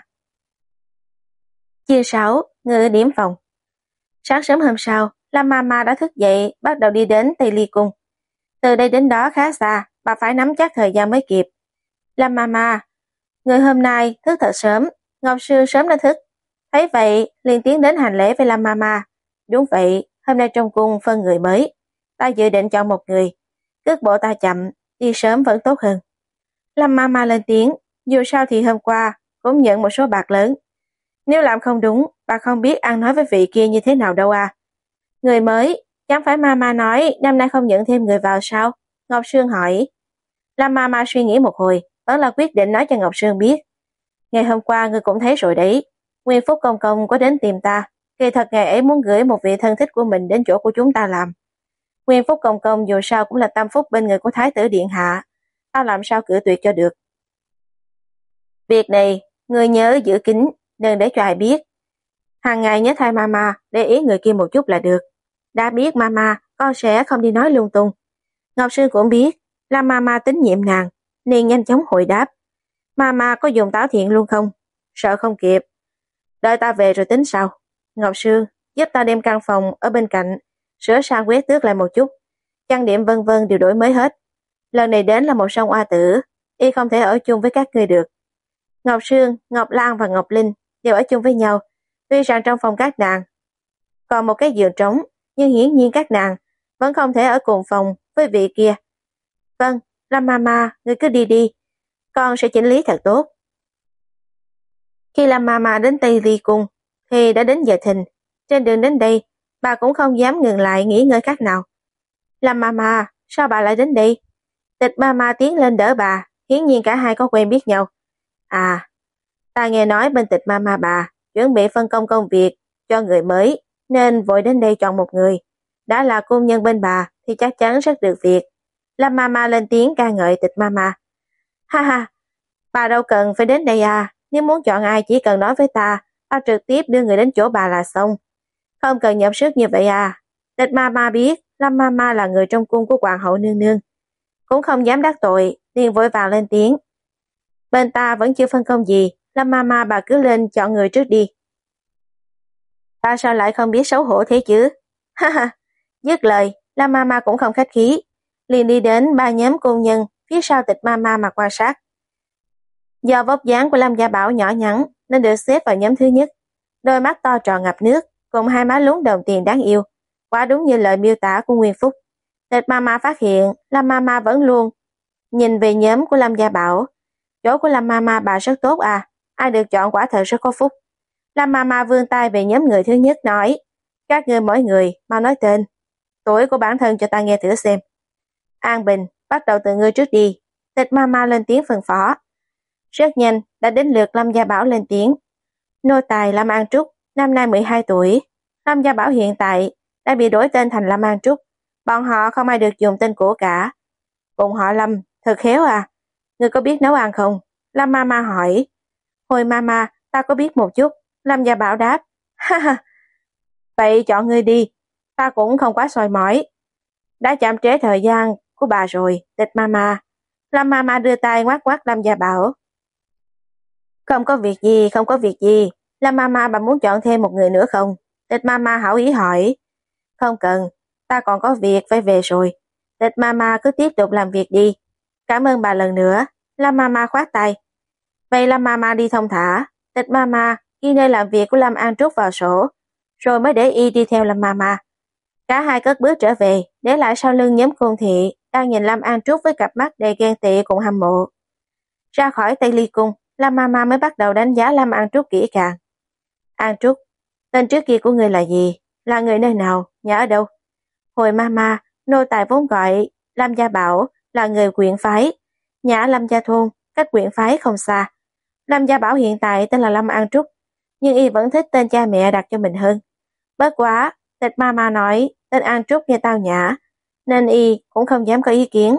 Chia sáu, ngự điểm phòng. Sáng sớm hôm sau, Lâm Mama đã thức dậy, bắt đầu đi đến Tây Ly Cung. Từ đây đến đó khá xa, bà phải nắm chắc thời gian mới kịp. Lâm Mama, người hôm nay thức thật sớm, Ngọc Sương sớm đã thức. Thấy vậy, liền tiến đến hành lễ với Lâm Mama. Đúng vậy, hôm nay trong cung phân người mới. Ta dự định chọn một người. Cước bộ ta chậm, đi sớm vẫn tốt hơn. Lâm Mama lên tiếng, dù sao thì hôm qua cũng nhận một số bạc lớn. Nếu làm không đúng, bà không biết ăn nói với vị kia như thế nào đâu à. Người mới, chẳng phải Mama nói năm nay không nhận thêm người vào sao? Ngọc Sương hỏi. Lâm Mama suy nghĩ một hồi, vẫn là quyết định nói cho Ngọc Sương biết. Ngày hôm qua ngươi cũng thấy rồi đấy, Nguyên Phúc công công có đến tìm ta. Kỳ thật ngày ấy muốn gửi một vị thân thích của mình đến chỗ của chúng ta làm. Nguyên Phúc công công dù sao cũng là tam phúc bên người của thái tử điện hạ, ta làm sao cự tuyệt cho được. Việc này, ngươi nhớ giữ kín, đừng để cho ai biết. Hàng ngày nhớ thay Mama để ý người kia một chút là được. Đã biết Mama, con sẽ không đi nói lung tung. Ngọc Sương cũng biết, là Mama tín nhiệm nàng, nên nhanh chóng hồi đáp. Mama có dùng táo thiện luôn không? Sợ không kịp. Đợi ta về rồi tính sau. Ngọc Sương, giúp ta đem căn phòng ở bên cạnh, sửa sang quét tước lại một chút. Trang điểm vân vân đều đổi mới hết. Lần này đến là một Song Hoa Tử, y không thể ở chung với các ngươi được. Ngọc Sương, Ngọc Lan và Ngọc Linh đều ở chung với nhau. Tuy rằng trong phòng các nàng còn một cái giường trống, nhưng hiển nhiên các nàng vẫn không thể ở cùng phòng với vị kia. Vâng, Lâm Mama, ngươi cứ đi đi, con sẽ chỉnh lý thật tốt. Khi Lâm Mama đến Tây Ly Cung thì đã đến giờ thìn. Trên đường đến đây, bà cũng không dám ngừng lại nghỉ ngơi khác nào. Lâm Mama, sao bà lại đến đây? Tịch Mama tiến lên đỡ bà, hiển nhiên cả hai có quen biết nhau. À, ta nghe nói bên Tịch Mama bà chuẩn bị phân công công việc cho người mới, nên vội đến đây chọn một người. Đã là cung nhân bên bà thì chắc chắn rất được việc. Lâm Mama lên tiếng ca ngợi Tịch Mama. Ha ha, bà đâu cần phải đến đây à, nếu muốn chọn ai chỉ cần nói với ta, ta trực tiếp đưa người đến chỗ bà là xong. Không cần nhọc sức như vậy à. Tịch Mama biết Lâm Mama là người trong cung của hoàng hậu nương nương, cũng không dám đắc tội, liền vội vàng lên tiếng. Bên ta vẫn chưa phân công gì, Lâm Mama bà cứ lên chọn người trước đi. Ta sao lại không biết xấu hổ thế chứ? Ha ha, dứt lời, Lâm Mama cũng không khách khí, liền đi đến ba nhóm cung nhân phía sau Tịch Mama mà quan sát. Do vóc dáng của Lâm Gia Bảo nhỏ nhắn nên được xếp vào nhóm thứ nhất. Đôi mắt to tròn ngập nước, cùng hai má lún đồng tiền đáng yêu, quả đúng như lời miêu tả của Nguyên Phúc. Tịch Mama phát hiện Lâm Mama vẫn luôn nhìn về nhóm của Lâm Gia Bảo. Chỗ của Lâm Mama bà rất tốt à, ai được chọn quả thật rất có phúc. Lâm Mama vươn tay về nhóm người thứ nhất nói, các ngươi mỗi người mau nói tên, tuổi của bản thân cho ta nghe thử xem. An Bình, bắt đầu từ ngươi trước đi. Tịch Mama lên tiếng phân phó. Rất nhanh đã đến lượt Lâm Gia Bảo lên tiếng. Nô tài Lâm An Trúc, năm nay mười hai tuổi. Lâm Gia Bảo hiện tại đã bị đổi tên thành Lâm An Trúc. Bọn họ không ai được dùng tên cũ cả. Cùng họ Lâm, thật khéo à. Ngươi có biết nấu ăn không? Lâm Mama hỏi. Hồi Mama, ta có biết một chút. Lâm Gia Bảo đáp. Ha ha. Vậy chọn ngươi đi. Ta cũng không quá soi mói. Đã chậm trễ thời gian của bà rồi, Tịch Mama. Lâm Mama đưa tay ngoắc ngoắc Lâm Gia Bảo. Không có việc gì, không có việc gì. Lâm Mama bà muốn chọn thêm một người nữa không? Tịch Mama hảo ý hỏi. Không cần, ta còn có việc phải về rồi. Tịch Mama cứ tiếp tục làm việc đi. Cảm ơn bà lần nữa. Lâm Mama khoát tay. Vậy Lâm Mama đi thông thả. Tịch Mama ghi nơi làm việc của Lâm An Trúc vào sổ, rồi mới để y đi theo Lâm Mama. Cả hai cất bước trở về, để lại sau lưng nhóm cung thị đang nhìn Lâm An Trúc với cặp mắt đầy ghen tị cùng hâm mộ. Ra khỏi Tây Ly Cung, Lâm Mama mới bắt đầu đánh giá Lâm An Trúc kỹ càng. An Trúc, tên trước kia của ngươi là gì? Là người nơi nào? Nhà ở đâu? Hồi Mama, nô tài vốn gọi Lâm Gia Bảo là người quyện phái. Nhà ở Lâm Gia Thôn, cách quyện phái không xa. Lâm Gia Bảo hiện tại tên là Lâm An Trúc, nhưng y vẫn thích tên cha mẹ đặt cho mình hơn. Bất quá, Tịch Mama nói tên An Trúc nghe tao nhã, nên y cũng không dám có ý kiến.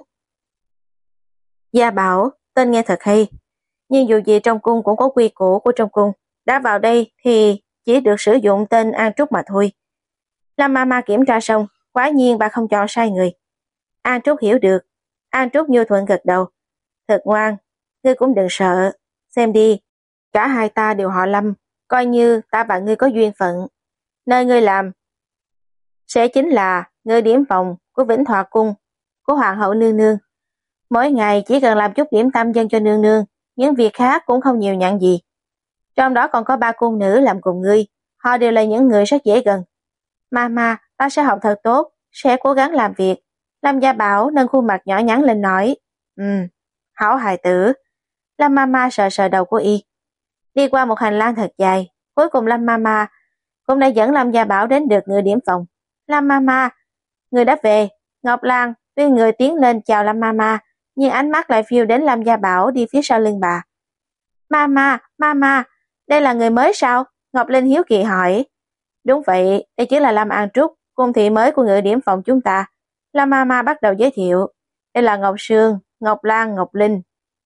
Gia Bảo, tên nghe thật hay, nhưng dù gì trong cung cũng có quy củ của trong cung. Đã vào đây thì chỉ được sử dụng tên An Trúc mà thôi. Lâm Mama kiểm tra xong, quả nhiên bà không chọn sai người. An Trúc hiểu được. An Trúc nhu thuận gật đầu. Thật ngoan, ngươi cũng đừng sợ. Xem đi, cả hai ta đều họ Lâm, coi như ta và ngươi có duyên phận. Nơi ngươi làm sẽ chính là người điểm phòng của Vĩnh Thọ Cung, của Hoàng hậu nương nương. Mỗi ngày chỉ cần làm chút điểm tâm dân cho nương nương, những việc khác cũng không nhiều nhặn gì. Trong đó còn có ba cung nữ làm cùng ngươi, họ đều là những người rất dễ gần. Mama, ta sẽ học thật tốt, sẽ cố gắng làm việc. Lâm Gia Bảo nâng khuôn mặt nhỏ nhắn lên nói. Ừm, hảo hài tử. Lâm Mama sờ sờ đầu của y. Đi qua một hành lang thật dài, cuối cùng Lâm Mama cũng đã dẫn Lâm Gia Bảo đến được người điểm phòng. Lâm Mama, người đã về. Ngọc Lan tuy người tiến lên chào Lâm Mama, nhưng ánh mắt lại phiêu đến Lâm Gia Bảo đi phía sau lưng bà. Mama, Mama, đây là người mới sao? Ngọc Linh hiếu kỳ hỏi. Đúng vậy, đây chính là Lâm An Trúc, cung thị mới của người điểm phòng chúng ta. Lâm Mama bắt đầu giới thiệu. Đây là Ngọc Sương, Ngọc Lan, Ngọc Linh.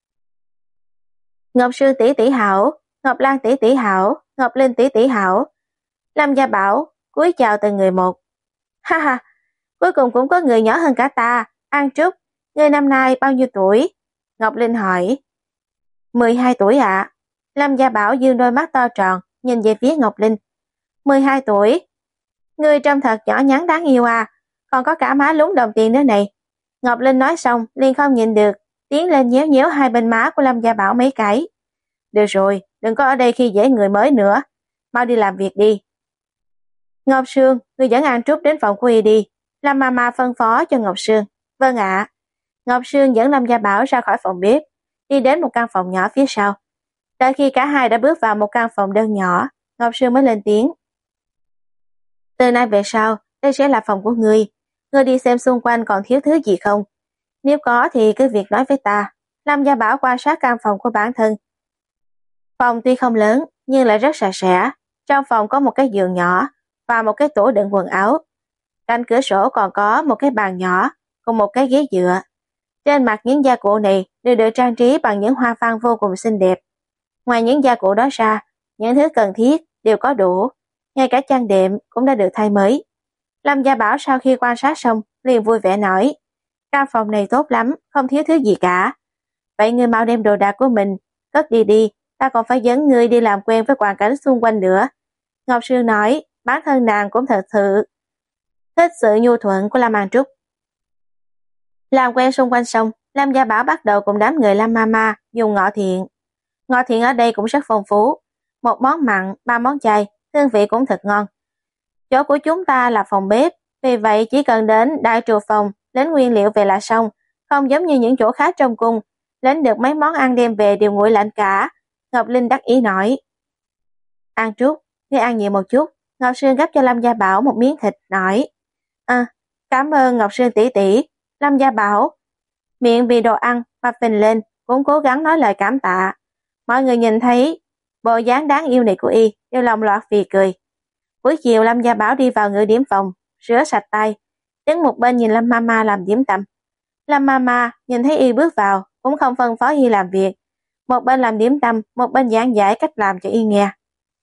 Ngọc Sương tỷ tỷ hảo, Ngọc Lan tỷ tỷ hảo, Ngọc Linh tỷ tỷ hảo. Lâm Gia Bảo cúi chào từng người một. Ha ha, cuối cùng cũng có người nhỏ hơn cả ta. An Trúc, ngươi năm nay bao nhiêu tuổi? Ngọc Linh hỏi. mười hai tuổi ạ. À. Lâm Gia Bảo dương đôi mắt to tròn, nhìn về phía Ngọc Linh. mười hai tuổi? Ngươi trông thật nhỏ nhắn đáng yêu à, còn có cả má lún đồng tiền nữa này. Ngọc Linh nói xong, liền không nhìn được, tiến lên nhéo nhéo hai bên má của Lâm Gia Bảo mấy cái. Được rồi, đừng có ở đây khi dễ người mới nữa, mau đi làm việc đi. Ngọc Sương, ngươi dẫn An Trúc đến phòng của y đi. Lâm Mama phân phó cho Ngọc Sương. Vâng ạ. Ngọc Sương dẫn Lâm Gia Bảo ra khỏi phòng bếp, đi đến một căn phòng nhỏ phía sau. Đợi khi cả hai đã bước vào một căn phòng đơn nhỏ, Ngọc Sương mới lên tiếng. Từ nay về sau, đây sẽ là phòng của ngươi. Ngươi đi xem xung quanh còn thiếu thứ gì không? Nếu có thì cứ việc nói với ta. Lâm Gia Bảo quan sát căn phòng của bản thân. Phòng tuy không lớn, nhưng lại rất sạch sẽ. Trong phòng có một cái giường nhỏ và một cái tủ đựng quần áo. Cạnh cửa sổ còn có một cái bàn nhỏ cùng một cái ghế dựa. Trên mặt những gia cụ này đều được trang trí bằng những hoa văn vô cùng xinh đẹp. Ngoài những gia cụ đó ra, những thứ cần thiết đều có đủ. Ngay cả chăn đệm cũng đã được thay mới. Lâm Gia Bảo sau khi quan sát xong liền vui vẻ nói, căn phòng này tốt lắm, không thiếu thứ gì cả. Vậy ngươi mau đem đồ đạc của mình cất đi đi, ta còn phải dẫn ngươi đi làm quen với hoàn cảnh xung quanh nữa. Ngọc Sương nói, bản thân nàng cũng thật sự thích sự nhu thuận của Lâm An Trúc. Làm quen xung quanh xong, Lâm Gia Bảo bắt đầu cùng đám người Lâm Mama dùng ngọ thiện. Ngọ thiện ở đây cũng rất phong phú, một món mặn, ba món chay, hương vị cũng thật ngon. Chỗ của chúng ta là phòng bếp, vì vậy chỉ cần đến đại trù phòng, lấy nguyên liệu về là xong, không giống như những chỗ khác trong cung, lấy được mấy món ăn đem về đều nguội lạnh cả. Ngọc Linh đắc ý nói. An Trúc, ngươi ăn nhiều một chút. Ngọc Sương gắp cho Lâm Gia Bảo một miếng thịt, nói. À, cảm ơn Ngọc Sương tỷ tỷ. Lâm Gia Bảo miệng vì đồ ăn mà phình lên, cũng cố gắng nói lời cảm tạ. Mọi người nhìn thấy bộ dáng đáng yêu này của y đều lòng loạt phì cười. Buổi chiều Lâm Gia Bảo đi vào ngự điểm phòng, rửa sạch tay, đứng một bên nhìn Lâm Mama làm điểm tâm. Lâm Mama nhìn thấy y bước vào, cũng không phân phó y làm việc, một bên làm điểm tâm, một bên giảng giải cách làm cho y nghe.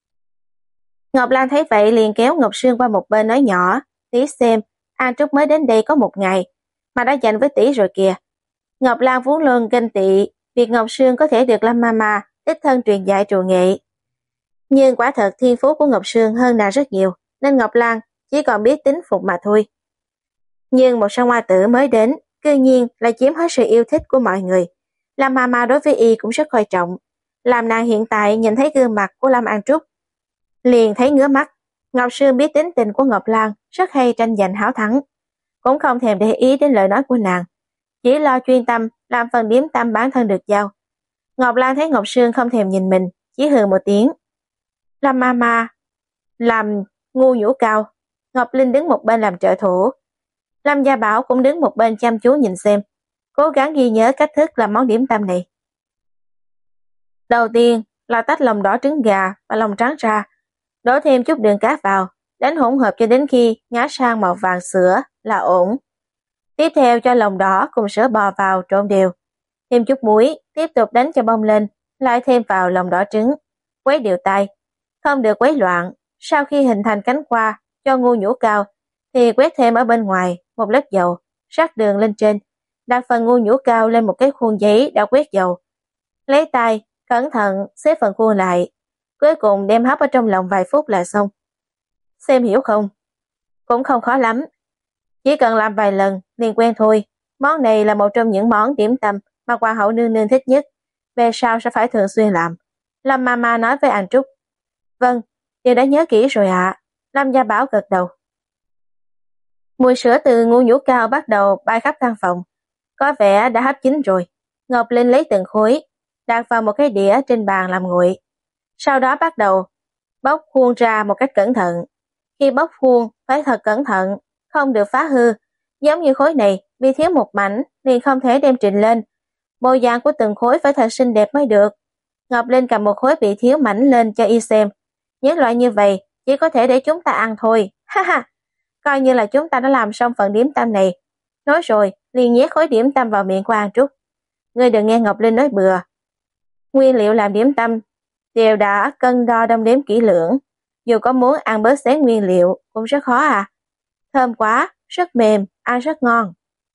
Ngọc Lan thấy vậy liền kéo Ngọc Sương qua một bên nói nhỏ, tỷ xem, An Trúc mới đến đây có một ngày, mà đã giành với tỷ rồi kìa. Ngọc Lan vốn luôn ganh tị việc Ngọc Sương có thể được Lâm Mama đích thân truyền dạy trù nghệ. Nhưng quả thật thiên phú của Ngọc Sương hơn nàng rất nhiều, nên Ngọc Lan chỉ còn biết tính phục mà thôi. Nhưng một sao hoa tử mới đến, cư nhiên lại chiếm hết sự yêu thích của mọi người. Lâm Mama đối với y cũng rất coi trọng, làm nàng hiện tại nhìn thấy gương mặt của Lâm An Trúc liền thấy ngứa mắt. Ngọc Sương biết tính tình của Ngọc Lan, rất hay tranh giành háo thắng, cũng không thèm để ý đến lời nói của nàng, chỉ lo chuyên tâm làm phần điểm tâm bản thân được giao. Ngọc Lan thấy Ngọc Sương không thèm nhìn mình, chỉ hừ một tiếng. Lâm Mama làm ngu nhũ cao. Ngọc Linh đứng một bên làm trợ thủ. Lâm Gia Bảo cũng đứng một bên chăm chú nhìn xem, cố gắng ghi nhớ cách thức làm món điểm tâm này. Đầu tiên là tách lòng đỏ trứng gà và lòng trắng ra, đổ thêm chút đường cát vào, đánh hỗn hợp cho đến khi ngã sang màu vàng sữa là ổn. Tiếp theo cho lòng đỏ cùng sữa bò vào trộn đều, thêm chút muối, tiếp tục đánh cho bông lên, lại thêm vào lòng đỏ trứng, quấy đều tay, không được quấy loạn. Sau khi hình thành cánh hoa cho ngu nhũ cao thì quét thêm ở bên ngoài một lớp dầu, rắc đường lên trên, đặt phần ngu nhũ cao lên một cái khuôn giấy đã quét dầu, lấy tay cẩn thận xếp phần khuôn lại, cuối cùng đem hấp ở trong lòng vài phút là xong. Xem hiểu không? Cũng không khó lắm, chỉ cần làm vài lần liền quen thôi. Món này là một trong những món điểm tâm mà Hoàng hậu nương nương thích nhất, về sau sẽ phải thường xuyên làm. Lâm Mama nói với An Trúc. Vâng, điều đã nhớ kỹ rồi ạ. À. Lâm Gia Bảo gật đầu. Mùi sữa từ ngu nhũ cao bắt đầu bay khắp căn phòng, có vẻ đã hấp chín rồi. Ngọc Linh lấy từng khối đặt vào một cái đĩa trên bàn làm nguội, sau đó bắt đầu bóc khuôn ra một cách cẩn thận. Khi bóc khuôn phải thật cẩn thận, không được phá hư. Giống như khối này bị thiếu một mảnh liền không thể đem trình lên, bộ dạng của từng khối phải thật xinh đẹp mới được. Ngọc Linh cầm một khối bị thiếu mảnh lên cho y xem. Những loại như vậy chỉ có thể để chúng ta ăn thôi. Ha ha, coi như là chúng ta đã làm xong phần điểm tâm này. Nói rồi liền nhét khối điểm tâm vào miệng của An Trúc. Ngươi đừng nghe Ngọc Linh nói bừa. Nguyên liệu làm điểm tâm đều đã cân đo đong đếm kỹ lưỡng, dù có muốn ăn bớt xén nguyên liệu cũng rất khó à. Thơm quá, rất mềm, ăn rất ngon.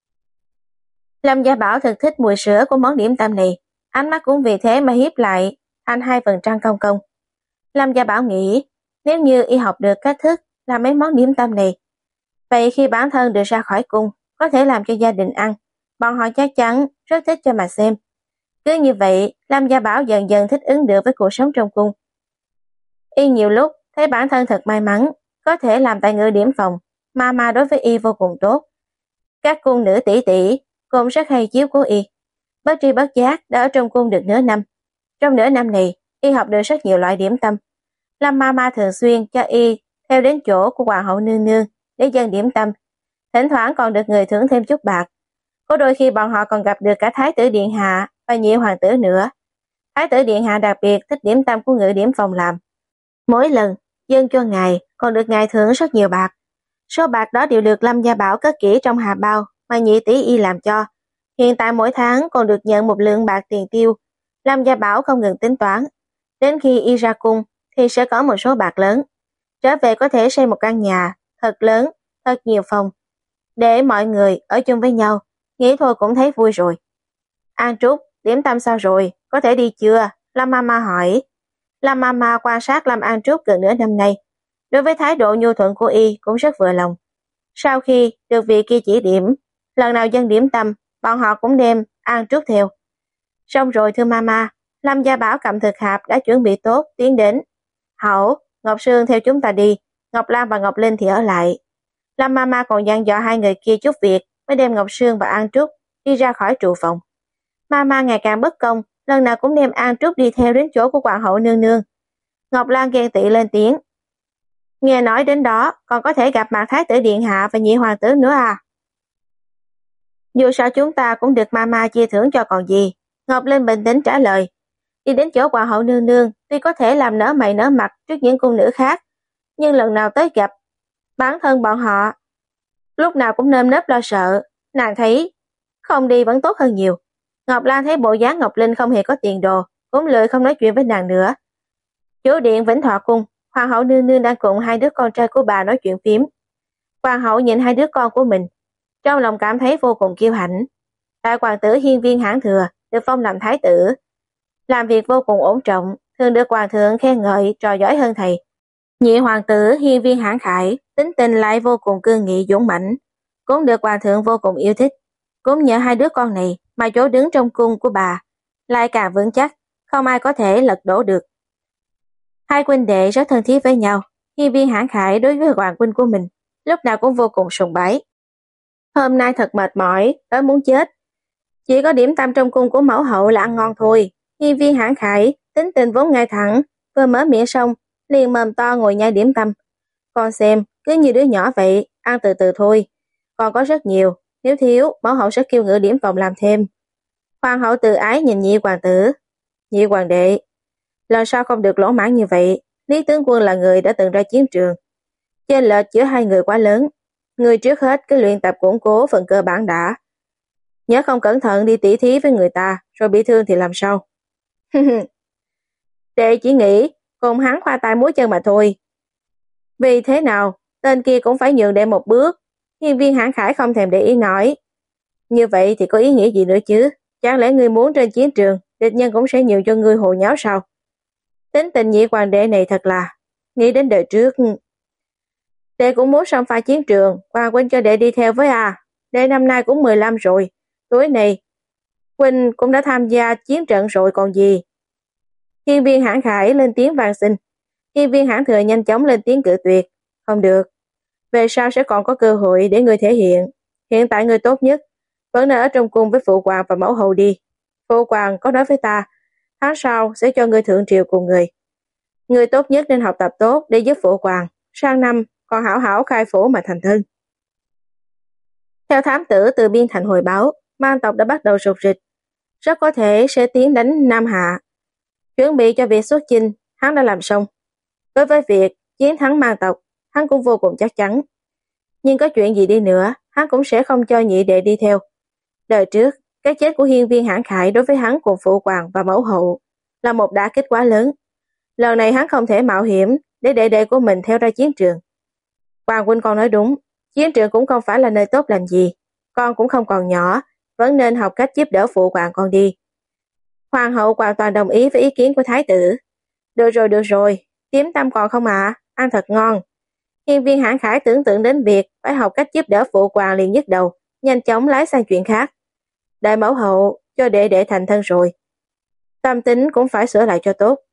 Lâm Gia Bảo thực thích mùi sữa của món điểm tâm này, ánh mắt cũng vì thế mà hiếp lại thành hai phần trăng công công. Lâm Gia Bảo nghĩ, nếu như y học được cách thức làm mấy món điểm tâm này, vậy khi bản thân được ra khỏi cung, có thể làm cho gia đình ăn, bọn họ chắc chắn rất thích cho mà xem. Cứ như vậy, Lâm Gia Bảo dần dần thích ứng được với cuộc sống trong cung. Y nhiều lúc thấy bản thân thật may mắn, có thể làm tại ngự điểm phòng, Mama đối với y vô cùng tốt. Các cung nữ tỷ tỷ cũng rất hay chiếu cố y. Bất tri bất giác đã ở trong cung được nửa năm. Trong nửa năm này, y học được rất nhiều loại điểm tâm. Lâm Mama thường xuyên cho y theo đến chỗ của hoàng hậu nương nương để dâng điểm tâm, thỉnh thoảng còn được người thưởng thêm chút bạc. Có đôi khi bọn họ còn gặp được cả thái tử điện hạ và nhị hoàng tử nữa. Thái tử điện hạ đặc biệt thích điểm tâm của ngự điểm phòng làm. Mỗi lần dâng cho ngài còn được ngài thưởng rất nhiều bạc. Số bạc đó đều được Lâm Gia Bảo cất kỹ trong hà bao mà nhị tỷ y làm cho. Hiện tại mỗi tháng còn được nhận một lượng bạc tiền tiêu. Lâm Gia Bảo không ngừng tính toán. Đến khi y ra cung thì sẽ có một số bạc lớn. Trở về có thể xây một căn nhà thật lớn, thật nhiều phòng, để mọi người ở chung với nhau. Nghĩ thôi cũng thấy vui rồi. An Trúc, điểm tâm sao rồi? Có thể đi chưa? Lâm Mama hỏi. Lâm Mama quan sát Lâm An Trúc gần nửa năm nay. Đối với thái độ nhu thuận của y cũng rất vừa lòng. Sau khi được vị kia chỉ điểm, lần nào dâng điểm tâm, bọn họ cũng đem An Trúc theo. Xong rồi thưa Mama, Lâm Gia Bảo cầm thực hạp đã chuẩn bị tốt tiến đến. Hậu, Ngọc Sương theo chúng ta đi, Ngọc Lan và Ngọc Linh thì ở lại. Lâm Mama còn dặn dò hai người kia chút việc mới đem Ngọc Sương và An Trúc đi ra khỏi trụ phòng. Mama ngày càng bất công, lần nào cũng đem An Trúc đi theo đến chỗ của hoàng hậu nương nương. Ngọc Lan ghen tị lên tiếng. Nghe nói đến đó còn có thể gặp mặt thái tử điện hạ và nhị hoàng tử nữa à? Dù sao chúng ta cũng được Mama chia thưởng cho còn gì. Ngọc Linh bình tĩnh trả lời. Đi đến chỗ hoàng hậu nương nương tuy có thể làm nở mày nở mặt trước những cung nữ khác, nhưng lần nào tới gặp bản thân bọn họ lúc nào cũng nơm nớp lo sợ. Nàng thấy không đi vẫn tốt hơn nhiều. Ngọc Lan thấy bộ dáng Ngọc Linh không hề có tiền đồ, cũng lười không nói chuyện với nàng nữa. Chủ điện Vĩnh Thọ cung, hoàng hậu nương nương đang cùng hai đứa con trai của bà nói chuyện phím. Hoàng hậu nhìn hai đứa con của mình, trong lòng cảm thấy vô cùng kiêu hãnh. Đại hoàng tử Hiên Viên Hãn Thừa được phong làm thái tử, làm việc vô cùng ổn trọng, thường được hoàng thượng khen ngợi trò giỏi hơn thầy. Nhị hoàng tử Hiên Viên Hãn Khải tính tình lại vô cùng cương nghị dũng mãnh, cũng được hoàng thượng vô cùng yêu thích. Cũng nhờ hai đứa con này mà chỗ đứng trong cung của bà lại càng vững chắc, không ai có thể lật đổ được. Hai huynh đệ rất thân thiết với nhau. Hiên Viên Hãn Khải đối với hoàng huynh của mình lúc nào cũng vô cùng sùng bái. Hôm nay thật mệt mỏi, đói muốn chết. Chỉ có điểm tâm trong cung của mẫu hậu là ăn ngon thôi. Hiên Viên Hãn Khải tính tình vốn ngay thẳng, vừa mở miệng xong liền mồm to ngồi nhai điểm tâm. Con xem, cứ như đứa nhỏ vậy, ăn từ từ thôi. Còn có rất nhiều, nếu thiếu, mẫu hậu sẽ kêu ngự điểm phòng làm thêm. Hoàng hậu từ ái nhìn nhị hoàng tử. Nhị hoàng đệ, lần sau không được lỗ mãn như vậy. Lý tướng quân là người đã từng ra chiến trường. Chênh lệch giữa hai người quá lớn. Người trước hết cứ luyện tập củng cố phần cơ bản đã. Nhớ không cẩn thận đi tỉ thí với người ta, rồi bị thương thì làm sao? Đệ chỉ nghĩ cùng hắn khoa tay múa chân mà thôi. Vì thế nào, tên kia cũng phải nhường đệ một bước. Hiên Viên Hãn Khải không thèm để ý nói. Như vậy thì có ý nghĩa gì nữa chứ? Chẳng lẽ ngươi muốn trên chiến trường, địch nhân cũng sẽ nhường cho ngươi hồ nháo sao? Tính tình nhị hoàng đệ này thật là, nghĩ đến đời trước. Đệ cũng muốn xông pha chiến trường, hoàng huynh cho đệ đi theo với à. Đệ năm nay cũng mười lăm rồi, tuổi này huynh cũng đã tham gia chiến trận rồi còn gì. Hiên Viên Hãn Khải lên tiếng van xin. Hiên Viên Hãn Thừa nhanh chóng lên tiếng cự tuyệt. Không được, về sau sẽ còn có cơ hội để ngươi thể hiện. Hiện tại ngươi tốt nhất vẫn nên ở trong cung với phụ hoàng và mẫu hậu đi. Phụ hoàng có nói với ta, tháng sau sẽ cho ngươi thượng triều cùng người. Ngươi tốt nhất nên học tập tốt để giúp phụ hoàng, sang năm còn hảo hảo khai phủ mà thành thân. Theo thám tử từ biên thành hồi báo, Man tộc đã bắt đầu sục rịch, rất có thể sẽ tiến đánh Nam Hạ. Chuẩn bị cho việc xuất chinh, hắn đã làm xong. Đối với việc chiến thắng Man tộc, hắn cũng vô cùng chắc chắn. Nhưng có chuyện gì đi nữa, hắn cũng sẽ không cho nhị đệ đi theo. Đời trước, cái chết của Hiên Viên Hãn Khải đối với hắn cùng phụ hoàng và mẫu hậu là một đả kích quá lớn. Lần này hắn không thể mạo hiểm để đệ đệ của mình theo ra chiến trường. Hoàng huynh con nói đúng, chiến trường cũng không phải là nơi tốt lành gì. Con cũng không còn nhỏ, vẫn nên học cách giúp đỡ phụ hoàng con đi. Hoàng hậu hoàn toàn đồng ý với ý kiến của thái tử. Được rồi, được rồi, điểm tâm còn không ạ, à? Ăn thật ngon. Hiên Viên Hãn Khải tưởng tượng đến việc phải học cách giúp đỡ phụ hoàng liền nhức đầu, nhanh chóng lái sang chuyện khác. Đại mẫu hậu cho đệ đệ thành thân rồi, tâm tính cũng phải sửa lại cho tốt.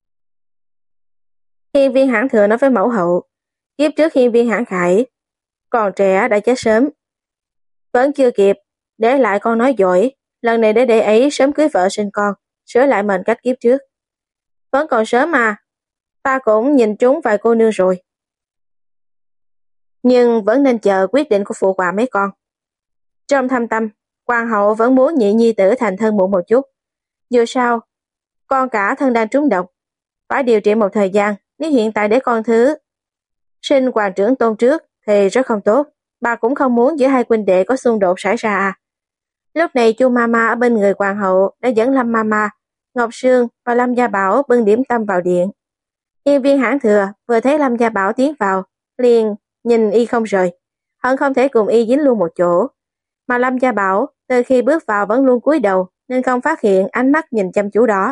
Hiên Viên Hãn Thừa nói với mẫu hậu, kiếp trước Hiên Viên Hãn Khải còn trẻ đã chết sớm, vẫn chưa kịp để lại con nói giỏi, lần này để đệ ấy sớm cưới vợ sinh con, sửa lại mệnh cách kiếp trước. Vẫn còn sớm mà, ta cũng nhìn trúng vài cô nương rồi. Nhưng vẫn nên chờ quyết định của phụ hoàng mấy con. Trong thâm tâm, hoàng hậu vẫn muốn nhị nhi tử thành thân muộn một chút. Dù sao, con cả thân đang trúng độc, phải điều trị một thời gian. Nếu hiện tại để con thứ sinh hoàng trưởng tôn trước thì rất không tốt. Bà cũng không muốn giữa hai huynh đệ có xung đột xảy ra à. Lúc này Chu Mama ở bên người hoàng hậu đã dẫn Lâm Mama, Ngọc Sương và Lâm Gia Bảo bưng điểm tâm vào điện. Hiên viên hãn thừa vừa thấy Lâm Gia Bảo tiến vào, liền nhìn y không rời, hận không thể cùng y dính luôn một chỗ. Mà Lâm Gia Bảo từ khi bước vào vẫn luôn cúi đầu nên không phát hiện ánh mắt nhìn chăm chú đó.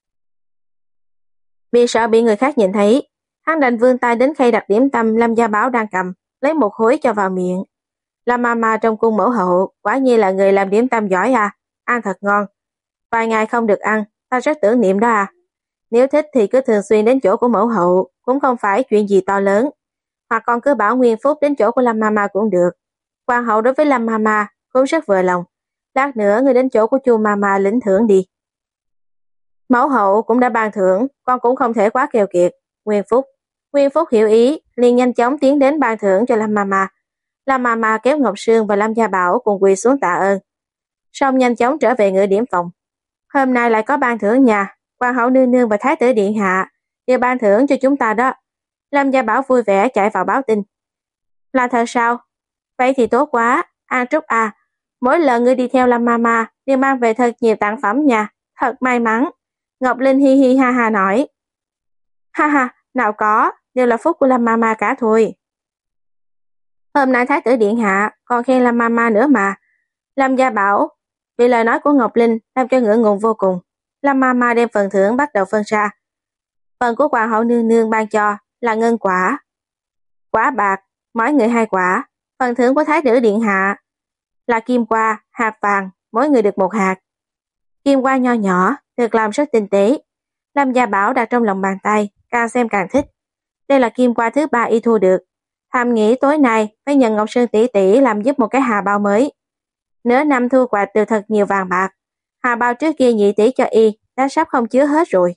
Vì sợ bị người khác nhìn thấy, hắn đành vươn tay đến khay đặt điểm tâm Lâm Gia Bảo đang cầm, lấy một khối cho vào miệng. Lâm Mama trong cung mẫu hậu quả nhiên là người làm điểm tâm giỏi à, ăn thật ngon. Vài ngày không được ăn, ta rất tưởng niệm đó à. Nếu thích thì cứ thường xuyên đến chỗ của mẫu hậu, cũng không phải chuyện gì to lớn. Hoặc con cứ bảo Nguyên Phúc đến chỗ của Lâm Mama cũng được. Hoàng hậu đối với Lâm Mama cũng rất vừa lòng. Lát nữa người đến chỗ của Chu Mama lĩnh thưởng đi. Mẫu hậu cũng đã ban thưởng, con cũng không thể quá keo kiệt. Nguyên Phúc. Nguyên Phúc hiểu ý, liền nhanh chóng tiến đến ban thưởng cho Lâm Mama. Lâm Mama kéo Ngọc Sương và Lâm Gia Bảo cùng quỳ xuống tạ ơn. Xong nhanh chóng trở về ngự điểm phòng. Hôm nay lại có ban thưởng nhà, Hoàng hậu nương nương và Thái tử điện hạ đều ban thưởng cho chúng ta đó. Lâm Gia Bảo vui vẻ chạy vào báo tin. Là thật sao? Vậy thì tốt quá. An Trúc à, mỗi lần ngươi đi theo Lâm Mama đều mang về thật nhiều tặng phẩm nha, thật may mắn. Ngọc Linh hi hi ha ha nói. Ha ha, nào có, đều là phúc của Lâm Mama cả thôi. Hôm nay Thái tử điện hạ còn khen Lâm Mama nữa mà. Lâm Gia Bảo vì lời nói của Ngọc Linh làm cho ngưỡng ngùng vô cùng. Lâm Mama đem phần thưởng bắt đầu phân ra. Phần của hoàng hậu nương nương ban cho là ngân quả, quả bạc, mỗi người hai quả. Phần thưởng của Thái tử điện hạ là kim qua, hạt vàng, mỗi người được một hạt. Kim qua nho nhỏ, được làm rất tinh tế. Lâm Gia Bảo đặt trong lòng bàn tay, càng xem càng thích. Đây là kim qua thứ ba y thu được. Thầm nghĩ tối nay phải nhận Ngọc Sơn tỷ tỷ làm giúp một cái hà bao mới. Nửa năm thu hoạch được thật nhiều vàng bạc. Hà bao trước kia nhị tỷ cho y đã sắp không chứa hết rồi.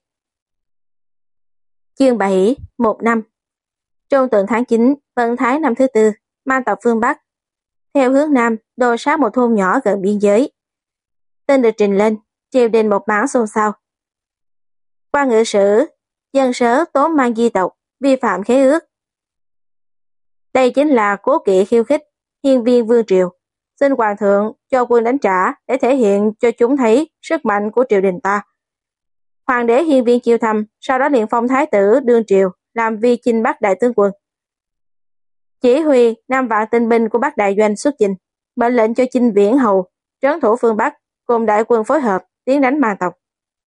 Chương bảy, một năm. Trong tuần tháng chín, vận thái năm thứ tư, man tộc phương Bắc. Theo hướng Nam, đô sát một thôn nhỏ gần biên giới. Tên được trình lên, triều đình một mảng xôn xao. Quan ngự sử, dân sớ tốn mang di tộc, vi phạm khế ước. Đây chính là cố kỵ khiêu khích, hiên viên vương triều. Xin hoàng thượng cho quân đánh trả để thể hiện cho chúng thấy sức mạnh của triều đình ta. Hoàng đế hiên viên chiêu thăm, sau đó liền phong thái tử đương triều làm vi chinh Bắc đại tướng quân. Chỉ huy năm vạn tinh binh của Bắc đại doanh xuất chinh, mệnh lệnh cho Chinh Viễn Hầu trấn thủ phương Bắc cùng đại quân phối hợp tiến đánh man tộc.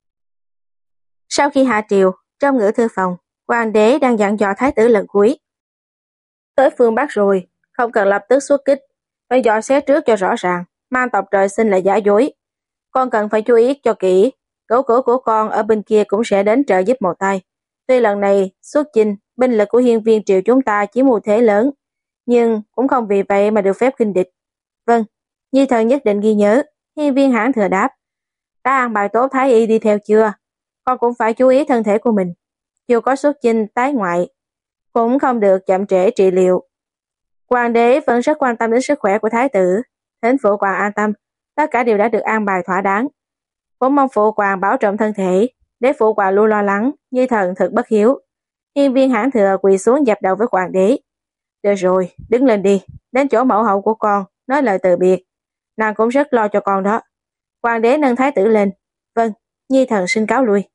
Sau khi hạ triều, trong ngự thư phòng, hoàng đế đang dặn dò thái tử lần cuối. Tới phương Bắc rồi, không cần lập tức xuất kích, phải dò xét trước cho rõ ràng, man tộc trời sinh là giả dối. Con cần phải chú ý cho kỹ, cửu cửu của con ở bên kia cũng sẽ đến trợ giúp một tay. Tuy lần này xuất chinh, binh lực của hiên viên triều chúng ta chiếm ưu thế lớn, nhưng cũng không vì vậy mà được phép khinh địch. Vâng, nhi thần nhất định ghi nhớ. Hiên viên hãn thừa đáp. Đã an bài tốt thái y đi theo chưa? Con cũng phải chú ý thân thể của mình. Dù có xuất chinh tái ngoại, cũng không được chậm trễ trị liệu. Hoàng đế vẫn rất quan tâm đến sức khỏe của thái tử. Thỉnh phụ hoàng an tâm, tất cả đều đã được an bài thỏa đáng. Cũng mong phụ hoàng bảo trọng thân thể, để phụ hoàng luôn lo lắng, như thần thật bất hiếu. Hiên viên hãn thừa quỳ xuống dập đầu với hoàng đế. Được rồi, đứng lên đi, đến chỗ mẫu hậu của con, nói lời từ biệt. Nàng cũng rất lo cho con đó. Hoàng đế nâng thái tử lên. Vâng, nhi thần xin cáo lui.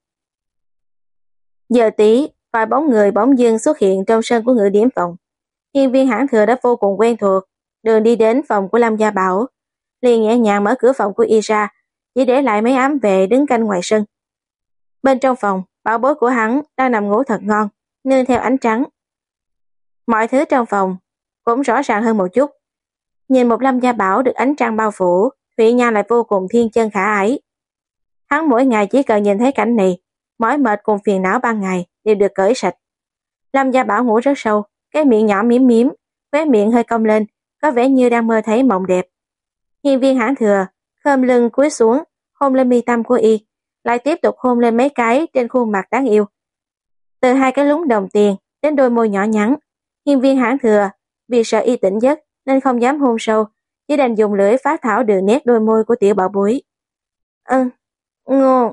Giờ tí, vài bóng người bỗng dưng xuất hiện trong sân của ngự điểm phòng. Hiên viên hãn thừa đã vô cùng quen thuộc, đường đi đến phòng của Lâm Gia Bảo, liền nhẹ nhàng mở cửa phòng của y ra, chỉ để lại mấy ám vệ đứng canh ngoài sân. Bên trong phòng, bảo bối của hắn đang nằm ngủ thật ngon, nương theo ánh trắng. Mọi thứ trong phòng cũng rõ ràng hơn một chút. Nhìn một Lâm Gia Bảo được ánh trăng bao phủ, Thụy Nha lại vô cùng thiên chân khả ái. Hắn mỗi ngày chỉ cần nhìn thấy cảnh này, mỏi mệt cùng phiền não ban ngày đều được cởi sạch. Lâm Gia Bảo ngủ rất sâu, cái miệng nhỏ miếm miếm, khóe miệng hơi cong lên, có vẻ như đang mơ thấy mộng đẹp. Hiên viên hãn thừa khom lưng cúi xuống, hôn lên mi tâm của y, lại tiếp tục hôn lên mấy cái trên khuôn mặt đáng yêu. Từ hai cái lúng đồng tiền đến đôi môi nhỏ nhắn, Hiên Viên Hãn Thừa vì sợ y tỉnh giấc nên không dám hôn sâu, chỉ đành dùng lưỡi phá thảo đường nét đôi môi của tiểu bảo bối. Ừ, ngon.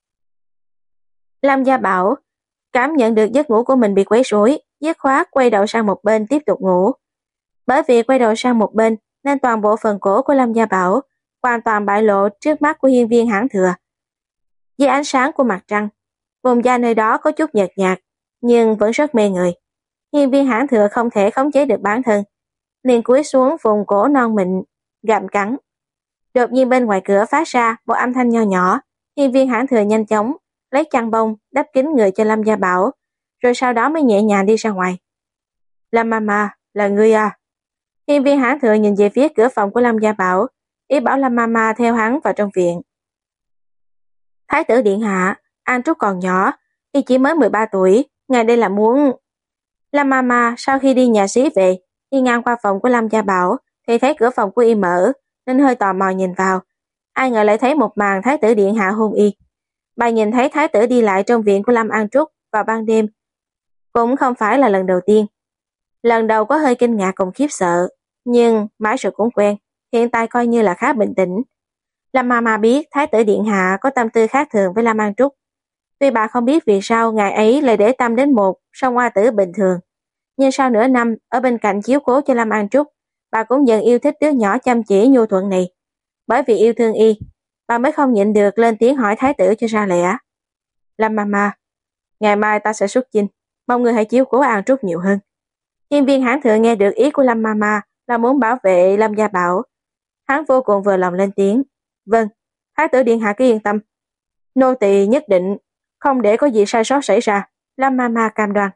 Lâm Gia Bảo cảm nhận được giấc ngủ của mình bị quấy rối, dứt khoát quay đầu sang một bên tiếp tục ngủ. Bởi vì quay đầu sang một bên nên toàn bộ phần cổ của Lâm Gia Bảo hoàn toàn bại lộ trước mắt của Hiên Viên Hãn Thừa. Dưới ánh sáng của mặt trăng, vùng da nơi đó có chút nhợt nhạt nhưng vẫn rất mê người. Hiên Viên Hãn Thừa không thể khống chế được bản thân, liền cúi xuống vùng cổ non mịn gặm cắn. Đột nhiên bên ngoài cửa phát ra một âm thanh nho nhỏ. Hiên Viên Hãn Thừa nhanh chóng lấy chăn bông đắp kín người cho Lâm Gia Bảo, rồi sau đó mới nhẹ nhàng đi ra ngoài. Lâm Mama, là ngươi à? Hiên Viên Hãn Thừa nhìn về phía cửa phòng của Lâm Gia Bảo, ý bảo Lâm Mama theo hắn vào trong viện. Thái tử điện hạ, An Trúc còn nhỏ, y chỉ mới mười ba tuổi, ngài đây là muốn... Lâm Mama sau khi đi nhà xí về, đi ngang qua phòng của Lâm Gia Bảo thì thấy cửa phòng của y mở, nên hơi tò mò nhìn vào. Ai ngờ lại thấy một màn thái tử điện hạ hôn y. Bà nhìn thấy thái tử đi lại trong viện của Lâm An Trúc vào ban đêm, cũng không phải là lần đầu tiên. Lần đầu có hơi kinh ngạc cùng khiếp sợ, nhưng mãi rồi cũng quen, hiện tại coi như là khá bình tĩnh. Lâm Mama biết thái tử điện hạ có tâm tư khác thường với Lâm An Trúc. Tuy bà không biết vì sao ngài ấy lại để tâm đến một song hoa tử bình thường, nhưng sau nửa năm ở bên cạnh chiếu cố cho Lâm An Trúc, bà cũng dần yêu thích đứa nhỏ chăm chỉ nhu thuận này. Bởi vì yêu thương y, bà mới không nhịn được lên tiếng hỏi thái tử cho ra lẽ. Lâm Mama, ngày mai ta sẽ xuất chinh, mong người hãy chiếu cố An Trúc nhiều hơn. Hiên Viên Hãn Thừa nghe được ý của Lâm Mama là muốn bảo vệ Lâm Gia Bảo. Hắn vô cùng vừa lòng lên tiếng. Vâng, thái tử điện hạ cứ yên tâm. Nô tỳ nhất định không để có gì sai sót xảy ra. Lâm Mama cam đoan.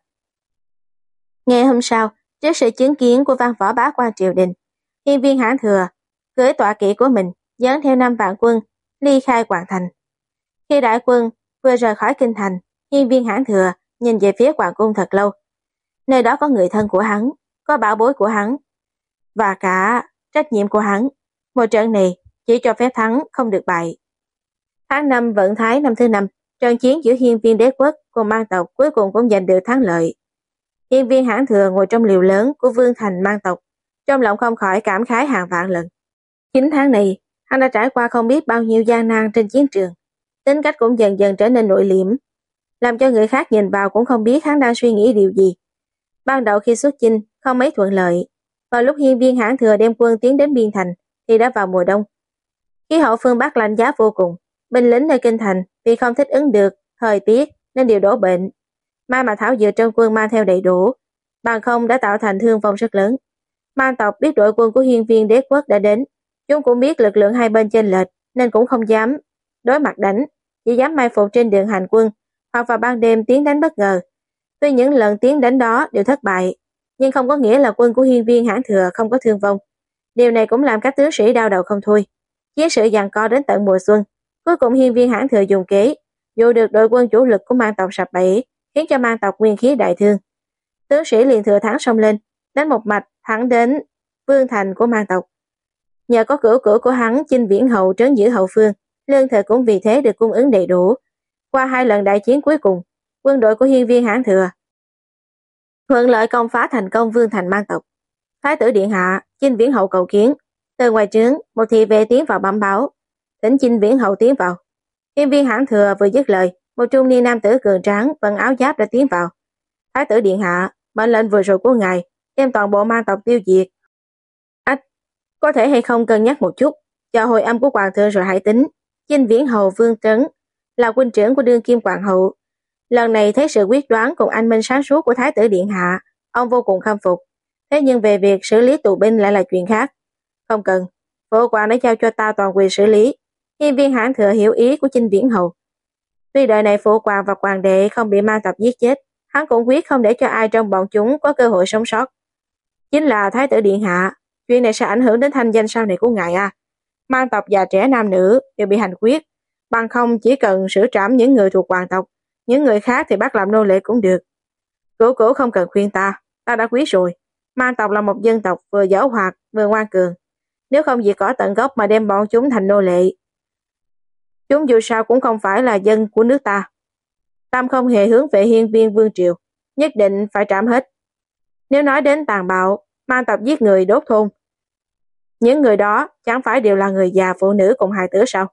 Ngày hôm sau, trước sự chứng kiến của văn võ bá quan triều đình, Hiên Viên Hãn Thừa cưỡi tọa kỵ của mình dẫn theo năm vạn quân ly khai Hoàng thành. Khi đại quân vừa rời khỏi kinh thành, Hiên Viên Hãn Thừa nhìn về phía hoàng cung thật lâu. Nơi đó có người thân của hắn, có bảo bối của hắn, và cả trách nhiệm của hắn. Một trận này chỉ cho phép thắng, không được bại. Tháng năm Vận Thái năm thứ năm, trận chiến giữa Hiên Viên đế quốc cùng Man tộc cuối cùng cũng giành được thắng lợi. Hiên Viên Hãn Thừa ngồi trong liều lớn của vương thành Man tộc, trong lòng không khỏi cảm khái hàng vạn lần. Chín tháng này, hắn đã trải qua không biết bao nhiêu gian nan trên chiến trường, tính cách cũng dần dần trở nên nội liễm, làm cho người khác nhìn vào cũng không biết hắn đang suy nghĩ điều gì. Ban đầu khi xuất chinh không mấy thuận lợi, vào lúc Hiên Viên Hãn Thừa đem quân tiến đến biên thành thì đã vào mùa đông. Khí hậu phương Bắc lạnh giá vô cùng, binh lính nơi kinh thành vì không thích ứng được thời tiết nên đều đổ bệnh. May mà thảo dược trong quân mang theo đầy đủ, bằng không đã tạo thành thương vong rất lớn. Man tộc biết đội quân của Hiên Viên đế quốc đã đến, chúng cũng biết lực lượng hai bên chênh lệch nên cũng không dám đối mặt đánh, chỉ dám mai phục trên đường hành quân hoặc vào ban đêm tiến đánh bất ngờ. Tuy những lần tiến đánh đó đều thất bại, nhưng không có nghĩa là quân của Hiên Viên Hãn Thừa không có thương vong. Điều này cũng làm các tướng sĩ đau đầu không thôi. Chiến sự giằng co đến tận mùa xuân, cuối cùng Hiên Viên Hãn Thừa dùng kế dụ được đội quân chủ lực của Man tộc sập bẫy, khiến cho Man tộc nguyên khí đại thương. Tướng sĩ liền thừa thắng xông lên, đánh một mạch thẳng đến vương thành của Man tộc. Nhờ có cửu cửu của hắn Chinh Viễn Hầu trấn giữ hậu phương, lương thực cũng vì thế được cung ứng đầy đủ. Qua hai lần đại chiến cuối cùng, quân đội của Hiên Viên Hãn Thừa thuận lợi công phá thành công vương thành Man tộc. Thái tử điện hạ, Chinh Viễn Hầu cầu kiến. Từ ngoài trướng, một thị vệ tiến vào bẩm báo, thỉnh Chinh Viễn Hầu tiến vào. Hiên Viên Hãn Thừa vừa dứt lời, một trung niên nam tử cường tráng vận áo giáp đã tiến vào. Thái tử điện hạ, mệnh lệnh vừa rồi của ngài đem toàn bộ Man tộc tiêu diệt. Ách, có thể hay không cân nhắc một chút, chờ hồi âm của hoàng thượng rồi hãy tính. Chinh Viễn Hầu Vương Trấn là huynh trưởng của đương kim hoàng hậu, lần này thấy sự quyết đoán cùng anh minh sáng suốt của thái tử điện hạ, ông vô cùng khâm phục. Thế nhưng về việc xử lý tù binh lại là chuyện khác. Không cần, phụ hoàng đã giao cho ta toàn quyền xử lý. Hiên Viên Hãn Thừa hiểu ý của Chinh Viễn Hầu. Tuy đời này phụ hoàng và hoàng đệ không bị Man tộc giết chết, hắn cũng quyết không để cho ai trong bọn chúng có cơ hội sống sót. Chính là thái tử điện hạ, chuyện này sẽ ảnh hưởng đến thanh danh sau này của ngài à. Man tộc già trẻ nam nữ đều bị hành quyết, bằng không chỉ cần xử trảm những người thuộc hoàng tộc, những người khác thì bắt làm nô lệ cũng được. Cửu cửu không cần khuyên ta, ta đã quyết rồi. Man tộc là một dân tộc vừa giảo hoạt vừa ngoan cường, nếu không diệt cỏ tận gốc mà đem bọn chúng thành nô lệ, Chúng dù sao cũng không phải là dân của nước ta. Tam không hề hướng về hiên viên vương triều, nhất định phải trảm hết. Nếu nói đến tàn bạo, mang tộc giết người đốt thôn, những người đó chẳng phải đều là người già phụ nữ cùng hài tử sao?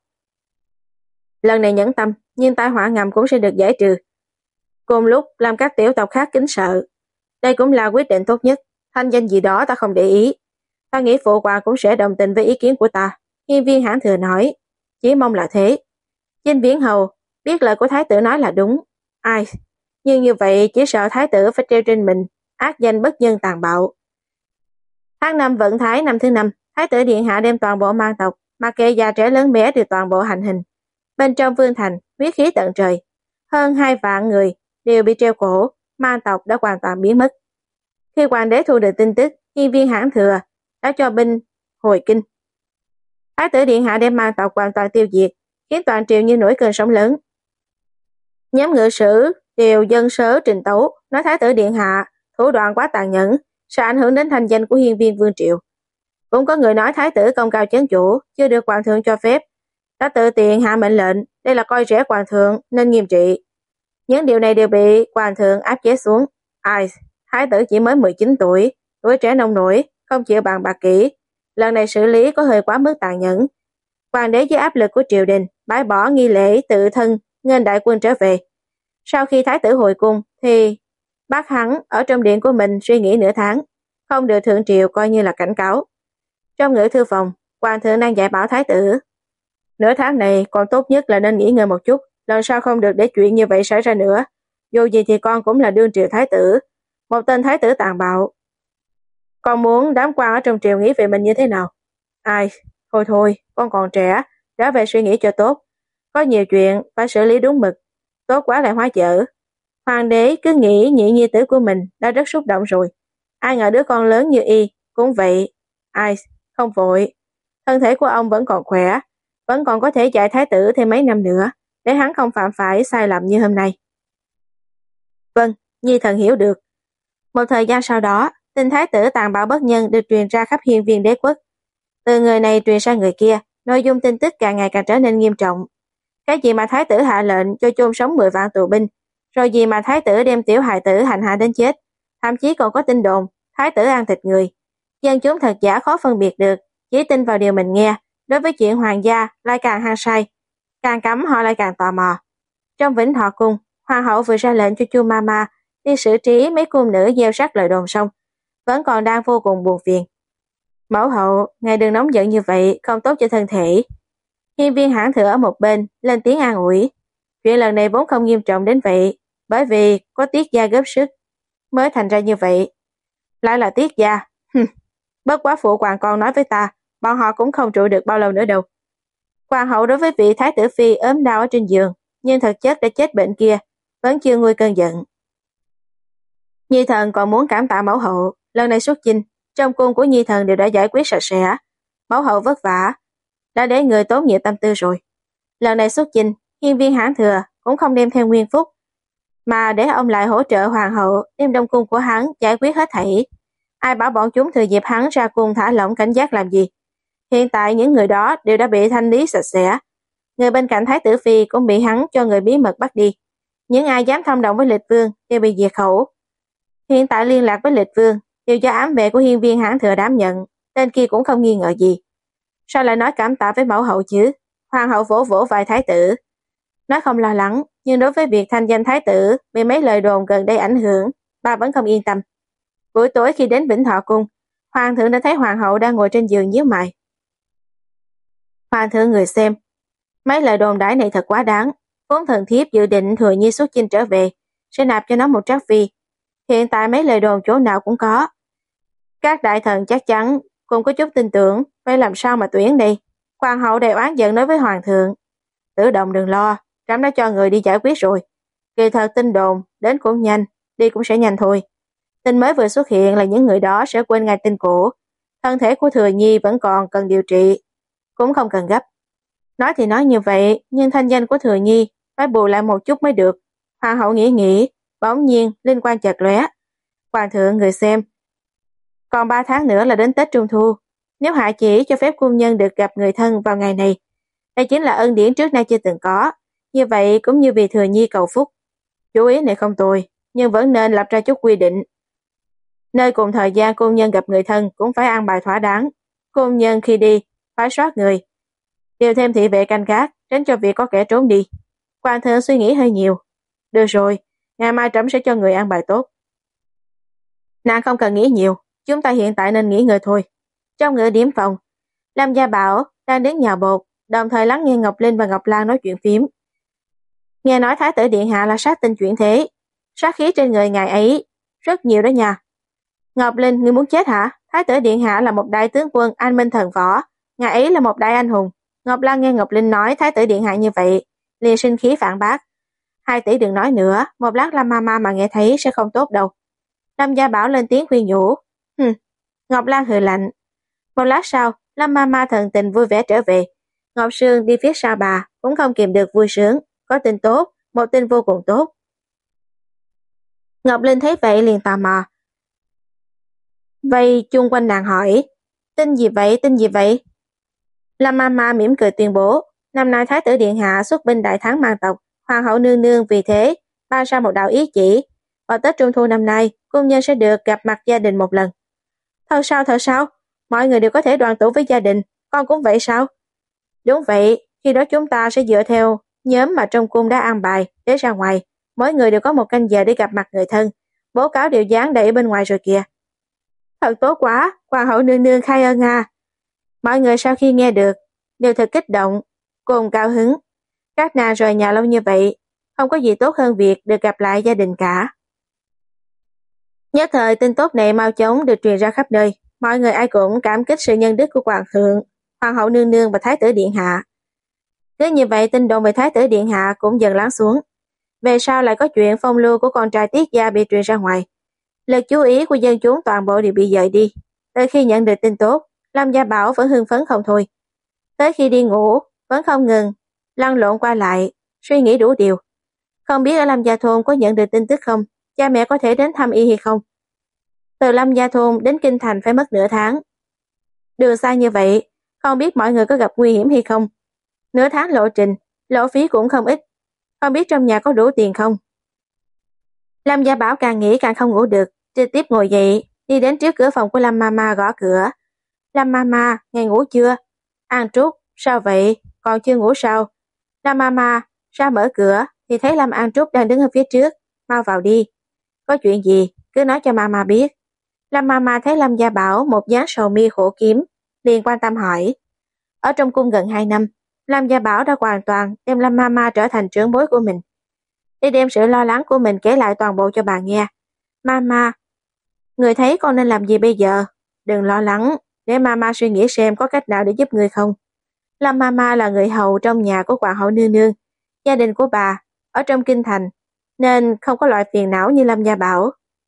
Lần này nhẫn tâm, nhưng tai họa ngầm cũng sẽ được giải trừ. Cùng lúc làm các tiểu tộc khác kính sợ. Đây cũng là quyết định tốt nhất, thanh danh gì đó ta không để ý. Ta nghĩ phụ hoàng cũng sẽ đồng tình với ý kiến của ta. Hiên viên hãn thừa nói, chỉ mong là thế. Chinh Viễn Hầu biết lời của thái tử nói là đúng. Ai, nhưng như vậy chỉ sợ thái tử phải treo trên mình ác danh bất nhân tàn bạo. Tháng năm vận thái năm thứ năm, thái tử điện hạ đem toàn bộ mang tộc, mặc kệ già trẻ lớn bé đều toàn bộ hành hình. Bên trong vương thành, huyết khí tận trời, hơn hai vạn người đều bị treo cổ, mang tộc đã hoàn toàn biến mất. Khi hoàng đế thu được tin tức, hiên viên hãn thừa đã cho binh hồi kinh. Thái tử điện hạ đem mang tộc hoàn toàn tiêu diệt, khiến toàn triều như nổi cơn sóng lớn. Nhóm ngự sử đều dân sớ trình tấu, nói thái tử điện hạ thủ đoạn quá tàn nhẫn, sẽ ảnh hưởng đến thanh danh của hiên viên vương triều. Cũng có người nói thái tử công cao chấn chủ, chưa được hoàng thượng cho phép, đã tự tiện hạ mệnh lệnh, đây là coi rẻ hoàng thượng nên nghiêm trị. Những điều này đều bị hoàng thượng áp chế xuống. Ai, thái tử chỉ mới mười chín tuổi, tuổi trẻ nông nổi, không chịu bàn bạc kỹ. Lần này xử lý có hơi quá mức tàn nhẫn. Hoàng đế dưới áp lực của triều đình, bãi bỏ nghi lễ tự thân, nghênh đại quân trở về. Sau khi thái tử hồi cung, thì bác hắn ở trong điện của mình suy nghĩ nửa tháng, không được thượng triều coi như là cảnh cáo. Trong ngự thư phòng, hoàng thượng đang dạy bảo thái tử. Nửa tháng này con tốt nhất là nên nghỉ ngơi một chút, lần sau không được để chuyện như vậy xảy ra nữa. Dù gì thì con cũng là đương triều thái tử, một tên thái tử tàn bạo. Con muốn đám quan ở trong triều nghĩ về mình như thế nào? Ai, thôi thôi, con còn trẻ, trở về suy nghĩ cho tốt. Có nhiều chuyện phải xử lý đúng mực, tốt quá lại hóa dở. Hoàng đế cứ nghĩ nhị nhi tử của mình đã rất xúc động rồi. Ai ngờ đứa con lớn như y cũng vậy. Ai, không vội. Thân thể của ông vẫn còn khỏe, vẫn còn có thể dạy thái tử thêm mấy năm nữa, để hắn không phạm phải sai lầm như hôm nay. Vâng, nhi thần hiểu được. Một thời gian sau đó, tin thái tử tàn bạo bất nhân được truyền ra khắp hiên viên đế quốc. Từ người này truyền sang người kia, nội dung tin tức càng ngày càng trở nên nghiêm trọng. Cái gì mà thái tử hạ lệnh cho chôn sống mười vạn tù binh, rồi gì mà thái tử đem tiểu hài tử hành hạ đến chết, thậm chí còn có tin đồn thái tử ăn thịt người. Dân chúng thật giả khó phân biệt được, chỉ tin vào điều mình nghe. Đối với chuyện hoàng gia lại càng hăng say, càng cấm họ lại càng tò mò. Trong Vĩnh Thọ cung, hoàng hậu vừa ra lệnh cho Chu Mama đi xử trí mấy cung nữ gieo rắc lời đồn xong, vẫn còn đang vô cùng buồn phiền. Mẫu hậu, ngài đừng nóng giận như vậy, không tốt cho thân thể. Hiên viên hãn thừa ở một bên lên tiếng an ủi. Chuyện lần này vốn không nghiêm trọng đến vậy, bởi vì có Tiết gia góp sức mới thành ra như vậy. Lại là Tiết gia. Bất quá phụ hoàng con nói với ta, bọn họ cũng không trụ được bao lâu nữa đâu. Hoàng hậu đối với vị thái tử phi ốm đau ở trên giường, nhưng thực chất đã chết bệnh kia, vẫn chưa nguôi cơn giận. Nhi thần còn muốn cảm tạ mẫu hậu, lần này xuất chinh, trong cung của nhi thần đều đã giải quyết sạch sẽ. Mẫu hậu vất vả, đã để người tốn nhiều tâm tư rồi. Lần này xuất chinh, hiên viên hãn thừa cũng không đem theo Nguyên Phúc, mà để ông lại hỗ trợ hoàng hậu đem đông cung của hắn giải quyết hết thảy. Ai bảo bọn chúng thừa dịp hắn ra cung thả lỏng cảnh giác làm gì? Hiện tại những người đó đều đã bị thanh lý sạch sẽ. Người bên cạnh thái tử phi cũng bị hắn cho người bí mật bắt đi. Những ai dám thông đồng với Lịch Vương đều bị diệt khẩu. Hiện tại liên lạc với Lịch Vương đều do ám vệ của hiên viên hãn thừa đảm nhận, tên kia cũng không nghi ngờ gì. Sao lại nói cảm tạ với mẫu hậu chứ? Hoàng hậu vỗ vỗ vai thái tử. Nói không lo lắng, nhưng đối với việc thanh danh thái tử bị mấy lời đồn gần đây ảnh hưởng, bà vẫn không yên tâm. Buổi tối khi đến Vĩnh Thọ cung, hoàng thượng đã thấy hoàng hậu đang ngồi trên giường nhíu mày. Hoàng thượng người xem, mấy lời đồn đãi này thật quá đáng. Vốn thần thiếp dự định thừa nhi xuất chinh trở về, sẽ nạp cho nó một trác phi. Hiện tại mấy lời đồn chỗ nào cũng có. Các đại thần chắc chắn cũng có chút tin tưởng, phải làm sao mà tuyển đây? Hoàng hậu đầy oán giận nói với hoàng thượng. Tử động đừng lo, trẫm đã cho người đi giải quyết rồi. Kỳ thật tin đồn, đến cũng nhanh, đi cũng sẽ nhanh thôi. Tin mới vừa xuất hiện là những người đó sẽ quên ngay tin cũ. Thân thể của thừa nhi vẫn còn cần điều trị, cũng không cần gấp. Nói thì nói như vậy, nhưng thanh danh của thừa nhi phải bù lại một chút mới được. Hoàng hậu nghĩ nghĩ, bỗng nhiên linh quan chợt lóe. Hoàng thượng người xem, còn ba tháng nữa là đến Tết Trung Thu. Nếu hạ chỉ cho phép cung nhân được gặp người thân vào ngày này, Đây chính là ân điển trước nay chưa từng có. Như vậy cũng như vì thừa nhi cầu phúc. Chú ý này không tồi, nhưng vẫn nên lập ra chút quy định. Nơi cùng thời gian cung nhân gặp người thân cũng phải an bài thỏa đáng. Cung nhân khi đi, phải soát người. Điều thêm thị vệ canh gác, tránh cho việc có kẻ trốn đi. Quan thượng suy nghĩ hơi nhiều. Được rồi, ngày mai trẫm sẽ cho người an bài tốt. Nàng không cần nghĩ nhiều, chúng ta hiện tại nên nghỉ ngơi thôi. Trong ngự điểm phòng, Lâm Gia Bảo đang đứng nhào bột, đồng thời lắng nghe Ngọc Linh và Ngọc Lan nói chuyện phím. Nghe nói Thái tử Điện Hạ là sát tinh chuyển thế, sát khí trên người ngài ấy rất nhiều đó nha. Ngọc Linh, ngươi muốn chết hả? Thái tử Điện Hạ là một đại tướng quân anh minh thần võ, ngài ấy là một đại anh hùng. Ngọc Lan nghe Ngọc Linh nói Thái tử Điện Hạ như vậy, liền sinh khí phản bác. Hai tỷ đừng nói nữa, một lát Lâm Mama mà nghe thấy sẽ không tốt đâu. Lâm Gia Bảo lên tiếng khuyên nhủ. Hừm. Ngọc Lan hừ lạnh. Một lát sau, Lâm Mama thần tình vui vẻ trở về. Ngọc Sương đi phía sau bà, cũng không kìm được vui sướng. Có tin tốt, một tin vô cùng tốt. Ngọc Linh thấy vậy liền tò mò. Vây chung quanh nàng hỏi. Tin gì vậy, tin gì vậy? Lâm Mama mỉm cười tuyên bố. Năm nay Thái tử Điện Hạ xuất binh đại thắng mang tộc. Hoàng hậu nương nương vì thế ban ra một đạo ý chỉ. Vào Tết Trung Thu năm nay, cung nhân sẽ được gặp mặt gia đình một lần. Thật sao, thật sao? Mọi người đều có thể đoàn tụ với gia đình, con cũng vậy sao? Đúng vậy, khi đó chúng ta sẽ dựa theo nhóm mà trong cung đã an bài để ra ngoài. Mỗi người đều có một canh giờ để gặp mặt người thân. Bố cáo đều dán đẩy bên ngoài rồi kìa. Thật tốt quá, Hoàng hậu nương nương khai ơn à. Mọi người sau khi nghe được, đều thật kích động, cùng cao hứng. Các nàng rời nhà lâu như vậy, không có gì tốt hơn việc được gặp lại gia đình cả. Nhất thời tin tốt này mau chóng được truyền ra khắp nơi, mọi người ai cũng cảm kích sự nhân đức của Hoàng thượng, Hoàng hậu nương nương và Thái tử Điện Hạ. Cứ như vậy tin đồn về Thái tử Điện Hạ cũng dần lắng xuống. Về sau lại có chuyện phong lưu của con trai Tiết gia bị truyền ra ngoài. Lực chú ý của dân chúng toàn bộ đều bị dời đi. Tới khi nhận được tin tốt, Lâm Gia Bảo vẫn hưng phấn không thôi. Tới khi đi ngủ, vẫn không ngừng, lăn lộn qua lại, suy nghĩ đủ điều. Không biết ở Lâm Gia Thôn có nhận được tin tức không? Cha mẹ có thể đến thăm y hay không? Từ Lâm Gia Thôn đến Kinh Thành phải mất nửa tháng. Đường xa như vậy, không biết mọi người có gặp nguy hiểm hay không? Nửa tháng lộ trình, lộ phí cũng không ít. Không biết trong nhà có đủ tiền không? Lâm Gia Bảo càng nghĩ càng không ngủ được, trực tiếp ngồi dậy, đi đến trước cửa phòng của Lâm Mama gõ cửa. Lâm Mama, nghe ngủ chưa? An Trúc, sao vậy? Còn chưa ngủ sao? Lâm Mama ra mở cửa thì thấy Lâm An Trúc đang đứng ở phía trước. Mau vào đi. Có chuyện gì? Cứ nói cho Mama biết. Lâm Mama thấy Lâm Gia Bảo một dáng sầu mi khổ kiếm, liền quan tâm hỏi. Ở trong cung gần hai năm, Lâm Gia Bảo đã hoàn toàn đem Lâm Mama trở thành trưởng bối của mình. Đi đem sự lo lắng của mình kể lại toàn bộ cho bà nghe. Mama, người thấy con nên làm gì bây giờ? Đừng lo lắng, để Mama suy nghĩ xem có cách nào để giúp người không. Lâm Mama là người hầu trong nhà của Hoàng hậu nương nương. Gia đình của bà ở trong kinh thành, nên không có loại phiền não như Lâm Gia Bảo.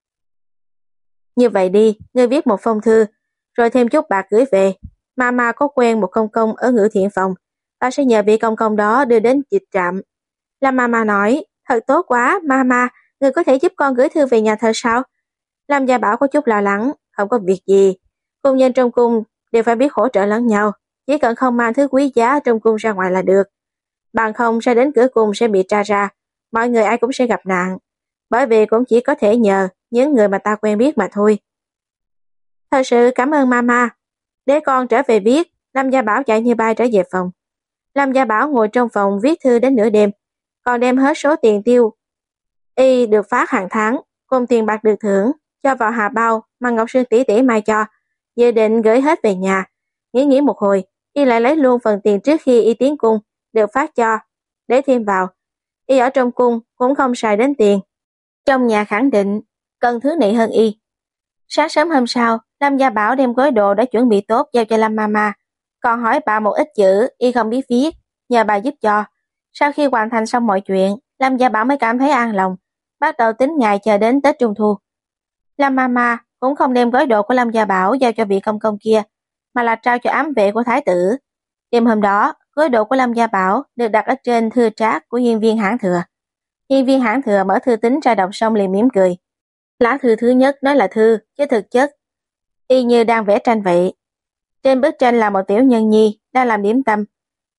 Như vậy đi, ngươi viết một phong thư, rồi thêm chút bạc gửi về. Mama có quen một công công ở Ngự Thiện phòng, ta sẽ nhờ vị công công đó đưa đến dịch trạm. Lâm Mama nói, thật tốt quá, Mama, ngươi có thể giúp con gửi thư về nhà thờ sao? Lâm Gia Bảo có chút lo lắng, không có việc gì. Cung nhân trong cung đều phải biết hỗ trợ lẫn nhau, chỉ cần không mang thứ quý giá trong cung ra ngoài là được. Bằng không ra đến cửa cung sẽ bị tra ra, mọi người ai cũng sẽ gặp nạn. Bởi vì cũng chỉ có thể nhờ những người mà ta quen biết mà thôi. Thật sự cảm ơn Mama. Để con trở về viết. Lâm Gia Bảo chạy như bay trở về phòng. Lâm Gia Bảo ngồi trong phòng viết thư đến nửa đêm, còn đem hết số tiền tiêu y được phát hàng tháng cùng tiền bạc được thưởng cho vào hà bao mà Ngọc Sương tỷ tỷ mai cho, dự định gửi hết về nhà. Nghĩ nghĩ một hồi, y lại lấy luôn phần tiền trước khi y tiến cung được phát cho để thêm vào. Y ở trong cung cũng không xài đến tiền. Trong nhà khẳng định cần thứ này hơn y. Sáng sớm hôm sau, Lâm Gia Bảo đem gói đồ đã chuẩn bị tốt giao cho Lâm Mama, còn hỏi bà một ít chữ y không biết viết, nhờ bà giúp cho. Sau khi hoàn thành xong mọi chuyện, Lâm Gia Bảo mới cảm thấy an lòng, bắt đầu tính ngày chờ đến Tết Trung Thu. Lâm Mama cũng không đem gói đồ của Lâm Gia Bảo giao cho vị công công kia, mà là trao cho ám vệ của thái tử. Đêm hôm đó, gói đồ của Lâm Gia Bảo được đặt ở trên thư trác của hiên viên Hãn Thừa. Hiên viên Hãn Thừa mở thư tín ra đọc xong liền mỉm cười. Lá thư thứ nhất nói là thư, chứ thực chất y như đang vẽ tranh vậy. Trên bức tranh là một tiểu nhân nhi đang làm điểm tâm.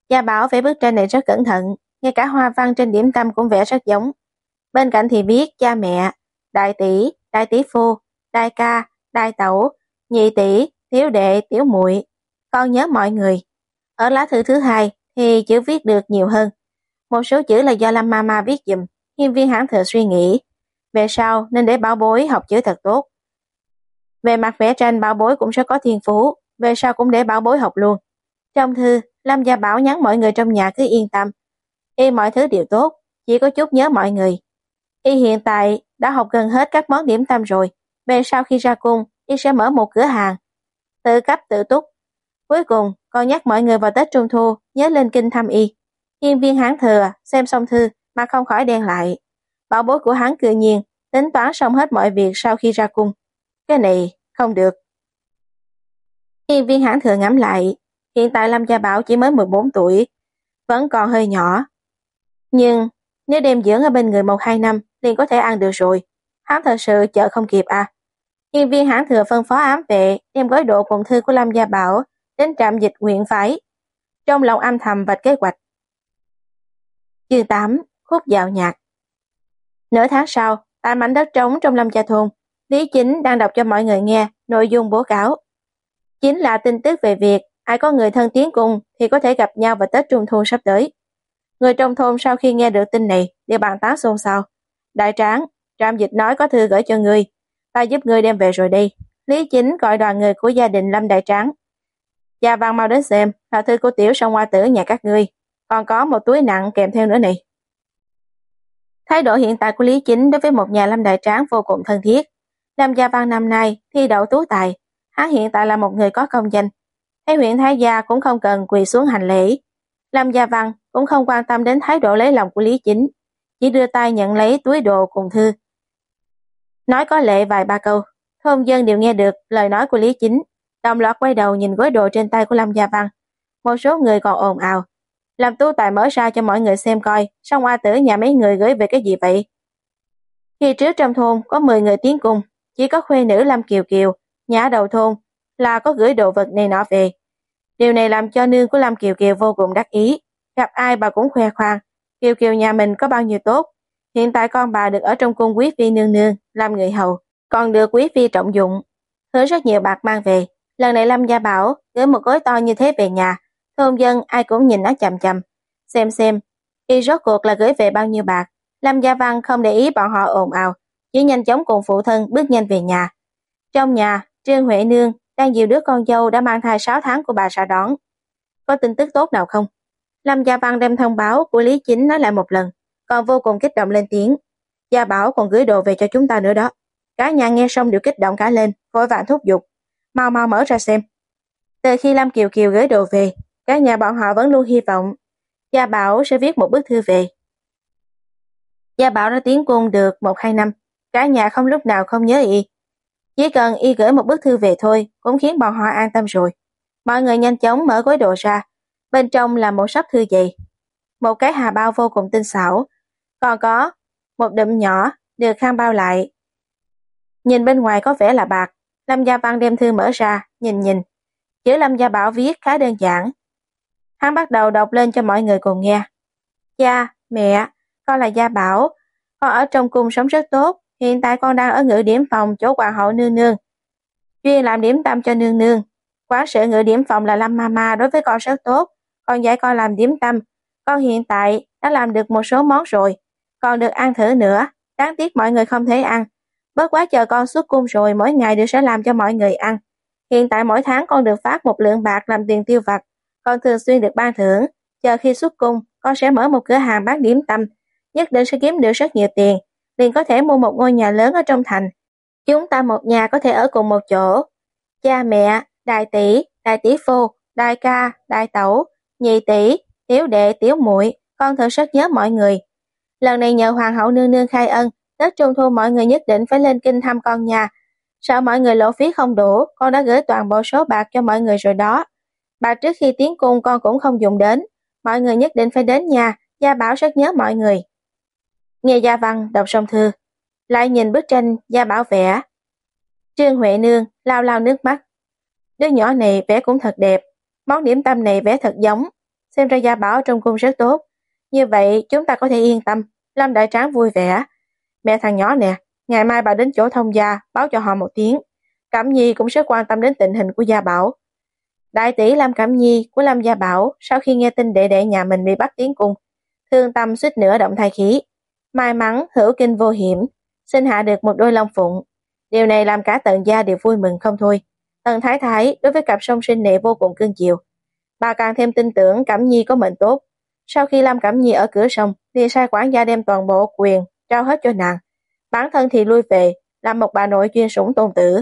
Gia Bảo vẽ bức tranh này rất cẩn thận, ngay cả hoa văn trên điểm tâm cũng vẽ rất giống. Bên cạnh thì viết cha mẹ, đại tỷ, đại tỷ phu, đại ca, đại tẩu, nhị tỷ, tiểu đệ, tiểu muội, con nhớ mọi người. Ở lá thư thứ hai thì chữ viết được nhiều hơn. Một số chữ là do Lâm Mama viết giùm. Hiên Viên Hãn Thừa suy nghĩ, về sau nên để bảo bối học chữ thật tốt. Về mặt vẽ tranh bảo bối cũng rất có thiên phú, về sau cũng để bảo bối học luôn. Trong thư, Lâm Gia Bảo nhắn mọi người trong nhà cứ yên tâm. Y mọi thứ đều tốt, chỉ có chút nhớ mọi người. Y hiện tại đã học gần hết các món điểm tâm rồi, về sau khi ra cung, Y sẽ mở một cửa hàng, tự cấp tự túc. Cuối cùng, còn nhắc mọi người vào Tết Trung Thu nhớ lên kinh thăm Y. Hiên Viên Hãn Thừa xem xong thư mà không khỏi đen lại. Bảo bối của hắn cười nhiên, tính toán xong hết mọi việc sau khi ra cung. Cái này không được. Hiên Viên Hãn Thừa ngẫm lại, hiện tại Lâm Gia Bảo chỉ mới mười bốn tuổi, vẫn còn hơi nhỏ. Nhưng nếu đem dưỡng ở bên người một hai năm liền có thể ăn được rồi. Hắn thật sự chờ không kịp à. Hiên Viên Hãn Thừa phân phó ám vệ đem gói đồ cùng thư của Lâm Gia Bảo đến trạm dịch huyện phái. Trong lòng âm thầm vạch kế hoạch. Chương tám. Khúc dạo nhạc. Nửa tháng sau, tại mảnh đất trống trong Lâm Gia Thôn, Lý Chính đang đọc cho mọi người nghe nội dung bố cáo. Chính là tin tức về việc ai có người thân tiến cung thì có thể gặp nhau vào Tết Trung Thu sắp tới. Người trong thôn sau khi nghe được tin này đều bàn tán xôn xao. Đại tráng, trạm dịch nói có thư gửi cho ngươi, ta giúp ngươi đem về rồi đi. Lý Chính gọi đoàn người của gia đình Lâm Đại Tráng. Gia Văn mau đến xem, là thư của tiểu song hoa tử nhà các ngươi, còn có một túi nặng kèm theo nữa này. Thái độ hiện tại của Lý Chính đối với một nhà Lâm Đại Tráng vô cùng thân thiết. Lâm Gia Văn năm nay thi đậu tú tài, hắn hiện tại là một người có công danh. Thấy huyện Thái Gia cũng không cần quỳ xuống hành lễ. Lâm Gia Văn cũng không quan tâm đến thái độ lấy lòng của Lý Chính, chỉ đưa tay nhận lấy túi đồ cùng thư. Nói có lệ vài ba câu, thôn dân đều nghe được lời nói của Lý Chính, đồng loạt quay đầu nhìn gói đồ trên tay của Lâm Gia Văn. Một số người còn ồn ào, làm tú tài mở ra cho mọi người xem coi, song hoa tử nhà mấy người gửi về cái gì vậy. Khi trước trong thôn có mười người tiến cung, chỉ có khuê nữ Lâm Kiều Kiều, nhà đầu thôn, là có gửi đồ vật này nọ về. Điều này làm cho nương của Lâm Kiều Kiều vô cùng đắc ý, gặp ai bà cũng khoe khoang, Kiều Kiều nhà mình có bao nhiêu tốt. Hiện tại con bà được ở trong cung quý phi nương nương, làm người hầu, còn được quý phi trọng dụng, hứa rất nhiều bạc mang về. Lần này Lâm Gia Bảo gửi một gói to như thế về nhà, thôn dân ai cũng nhìn nó chằm chằm, xem xem, y rốt cuộc là gửi về bao nhiêu bạc. Lâm Gia Văn không để ý bọn họ ồn ào, chỉ nhanh chóng cùng phụ thân bước nhanh về nhà. Trong nhà, Trương Huệ Nương đang dìu đứa con dâu đã mang thai sáu tháng của bà ra đón. Có tin tức tốt nào không? Lâm Gia Văn đem thông báo của Lý Chính nói lại một lần, còn vô cùng kích động lên tiếng. Gia Bảo còn gửi đồ về cho chúng ta nữa đó. Cả nhà nghe xong đều kích động cả lên, vội vàng thúc giục. Mau mau mở ra xem. Từ khi Lâm Kiều Kiều gửi đồ về, cả nhà bọn họ vẫn luôn hy vọng Gia Bảo sẽ viết một bức thư về. Gia Bảo đã tiến cung được một hai năm, cả nhà không lúc nào không nhớ y. Chỉ cần y gửi một bức thư về thôi cũng khiến bọn họ an tâm rồi. Mọi người nhanh chóng mở gói đồ ra, bên trong là một sấp thư dày, một cái hà bao vô cùng tinh xảo, còn có một đụm nhỏ được khăn bao lại. Nhìn bên ngoài có vẻ là bạc. Lâm Gia Văn đem thư mở ra, nhìn nhìn. Chữ Lâm Gia Bảo viết khá đơn giản. Hắn bắt đầu đọc lên cho mọi người cùng nghe. Cha, mẹ, con là Gia Bảo, con ở trong cung sống rất tốt, hiện tại con đang ở ngự điểm phòng chỗ hoàng hậu nương nương, chuyên làm điểm tâm cho nương nương. Quản sự ngự điểm phòng là Lâm Mama đối với con rất tốt, con dạy con làm điểm tâm. Con hiện tại đã làm được một số món rồi, còn được ăn thử nữa, đáng tiếc mọi người không thể ăn. Bất quá chờ con xuất cung rồi mỗi ngày đều sẽ làm cho mọi người ăn. Hiện tại mỗi tháng con được phát một lượng bạc làm tiền tiêu vặt, con thường xuyên được ban thưởng. Chờ khi xuất cung, con sẽ mở một cửa hàng bán điểm tâm, nhất định sẽ kiếm được rất nhiều tiền, liền có thể mua một ngôi nhà lớn ở trong thành. Chúng ta một nhà có thể ở cùng một chỗ. Cha mẹ, đại tỷ, đại tỷ phu, đại ca, đại tẩu, nhị tỷ, tiểu đệ, tiểu muội, con thật rất nhớ mọi người. Lần này nhờ hoàng hậu nương nương khai ân, Tết Trung Thu mọi người nhất định phải lên kinh thăm con nhà. Sợ mọi người lộ phí không đủ, con đã gửi toàn bộ số bạc cho mọi người rồi đó. Bạc trước khi tiến cung con cũng không dùng đến, mọi người nhất định phải đến nhà, Gia Bảo rất nhớ mọi người. Nghe Gia Văn đọc xong thư, lại nhìn bức tranh Gia Bảo vẽ. Trương Huệ Nương lau lau nước mắt. Đứa nhỏ này vẽ cũng thật đẹp, món điểm tâm này vẽ thật giống, xem ra Gia Bảo trong cung rất tốt. Như vậy chúng ta có thể yên tâm. Lâm Đại Tráng vui vẻ. Mẹ thằng nhỏ nè, ngày mai bà đến chỗ thông gia, báo cho họ một tiếng. Cẩm Nhi cũng rất quan tâm đến tình hình của Gia Bảo. Đại tỷ Lâm Cẩm Nhi của Lâm Gia Bảo sau khi nghe tin đệ đệ nhà mình bị bắt tiến cung, thương tâm suýt nữa động thai khí. May mắn hữu kinh vô hiểm, sinh hạ được một đôi long phụng. Điều này làm cả Tần gia đều vui mừng không thôi. Tần Thái Thái đối với cặp song sinh này vô cùng cưng chiều. Bà càng thêm tin tưởng Cẩm Nhi có mệnh tốt. Sau khi Lâm Cẩm Nhi ở cửa sông, thì sai quản gia đem toàn bộ quyền trao hết cho nàng. Bản thân thì lui về, làm một bà nội chuyên sủng tôn tử.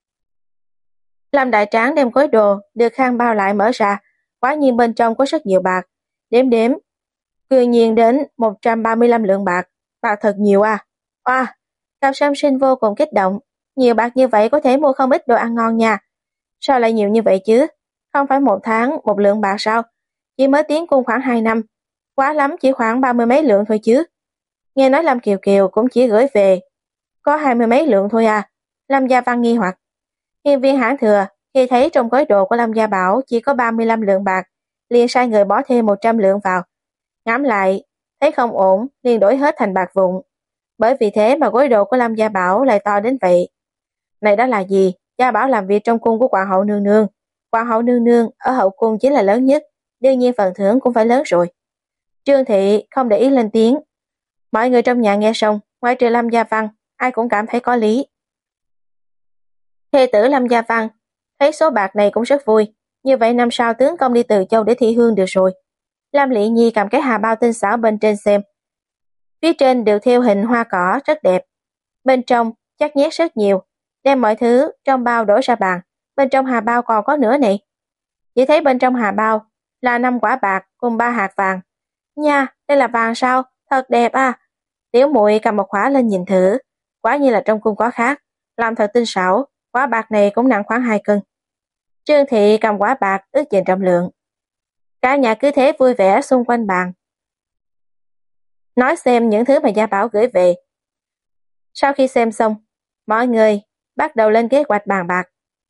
Lâm Đại Tráng đem khối đồ được khang bao lại mở ra, quả nhiên bên trong có rất nhiều bạc. Đếm đếm, cư nhiên đến một trăm ba mươi lăm lượng bạc. Bạc thật nhiều à. À, cặp song sinh vô cùng kích động. Nhiều bạc như vậy có thể mua không ít đồ ăn ngon nha. Sao lại nhiều như vậy chứ? Không phải một tháng một lượng bạc sao? Chỉ mới tiến cung khoảng hai năm. Quá lắm chỉ khoảng ba mươi mấy lượng thôi chứ. Nghe nói Lâm Kiều Kiều cũng chỉ gửi về có hai mươi mấy lượng thôi à. Lâm Gia Văn nghi hoặc. Hiên viên hãn thừa khi thấy trong gói đồ của Lâm Gia Bảo chỉ có ba mươi lăm lượng bạc, liền sai người bỏ thêm một trăm lượng vào. Ngẫm lại, thấy không ổn, liền đổi hết thành bạc vụn. Bởi vì thế mà gói đồ của Lâm Gia Bảo lại to đến vậy. Này đó là gì? Gia Bảo làm việc trong cung của Hoàng hậu nương nương. Hoàng hậu nương nương ở hậu cung chính là lớn nhất, đương nhiên phần thưởng cũng phải lớn rồi. Trương Thị không để ý lên tiếng. Mọi người trong nhà nghe xong, ngoại trừ Lâm Gia Văn, ai cũng cảm thấy có lý. Thê tử Lâm Gia Văn thấy số bạc này cũng rất vui. Như vậy năm sau tướng công đi Từ Châu để thi hương được rồi. Lâm Lệ Nhi cầm cái hà bao tinh xảo bên trên xem. Phía trên đều thêu hình hoa cỏ rất đẹp. Bên trong chắc nhét rất nhiều. Đem mọi thứ trong bao đổ ra bàn. Bên trong hà bao còn có nữa này. Chỉ thấy bên trong hà bao là năm quả bạc cùng ba hạt vàng. Nha, đây là vàng sao? Thật đẹp à. Tiểu muội cầm một quả lên nhìn thử. Quả như là trong cung có khác. Làm thật tinh xảo. Quả bạc này cũng nặng khoảng hai cân. Trương Thị cầm quả bạc ước chừng trọng lượng. Cả nhà cứ thế vui vẻ xung quanh bàn. Nói xem những thứ mà Gia Bảo gửi về. Sau khi xem xong, mọi người bắt đầu lên kế hoạch bàn bạc.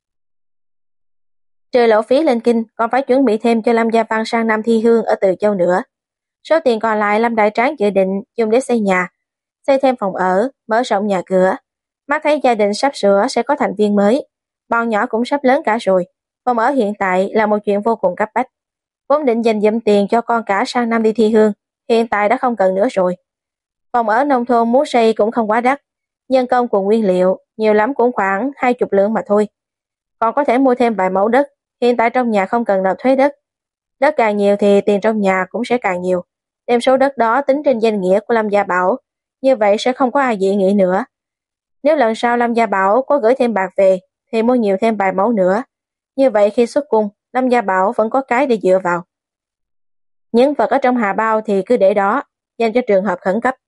Trừ lộ phí lên kinh, còn phải chuẩn bị thêm cho Lâm Gia Văn sang năm thi hương ở Từ Châu nữa. Số tiền còn lại Lâm Đại Tráng dự định dùng để xây nhà, xây thêm phòng ở, mở rộng nhà cửa. Mắt thấy gia đình sắp sửa sẽ có thành viên mới, bọn nhỏ cũng sắp lớn cả rồi. Phòng ở hiện tại là một chuyện vô cùng cấp bách. Vốn định dành dụm tiền cho con cả sang năm đi thi hương, hiện tại đã không cần nữa rồi. Phòng ở nông thôn muốn xây cũng không quá đắt, nhân công cùng nguyên liệu nhiều lắm cũng khoảng hai chục lượng mà thôi. Còn có thể mua thêm vài mẫu đất, hiện tại trong nhà không cần nộp thuế đất. Đất càng nhiều thì tiền trong nhà cũng sẽ càng nhiều. Đem số đất đó tính trên danh nghĩa của Lâm Gia Bảo, như vậy sẽ không có ai dị nghị nữa. Nếu lần sau Lâm Gia Bảo có gửi thêm bạc về, thì mua nhiều thêm vài mẫu nữa. Như vậy khi xuất cung, Lâm Gia Bảo vẫn có cái để dựa vào. Những vật ở trong hà bao thì cứ để đó, dành cho trường hợp khẩn cấp.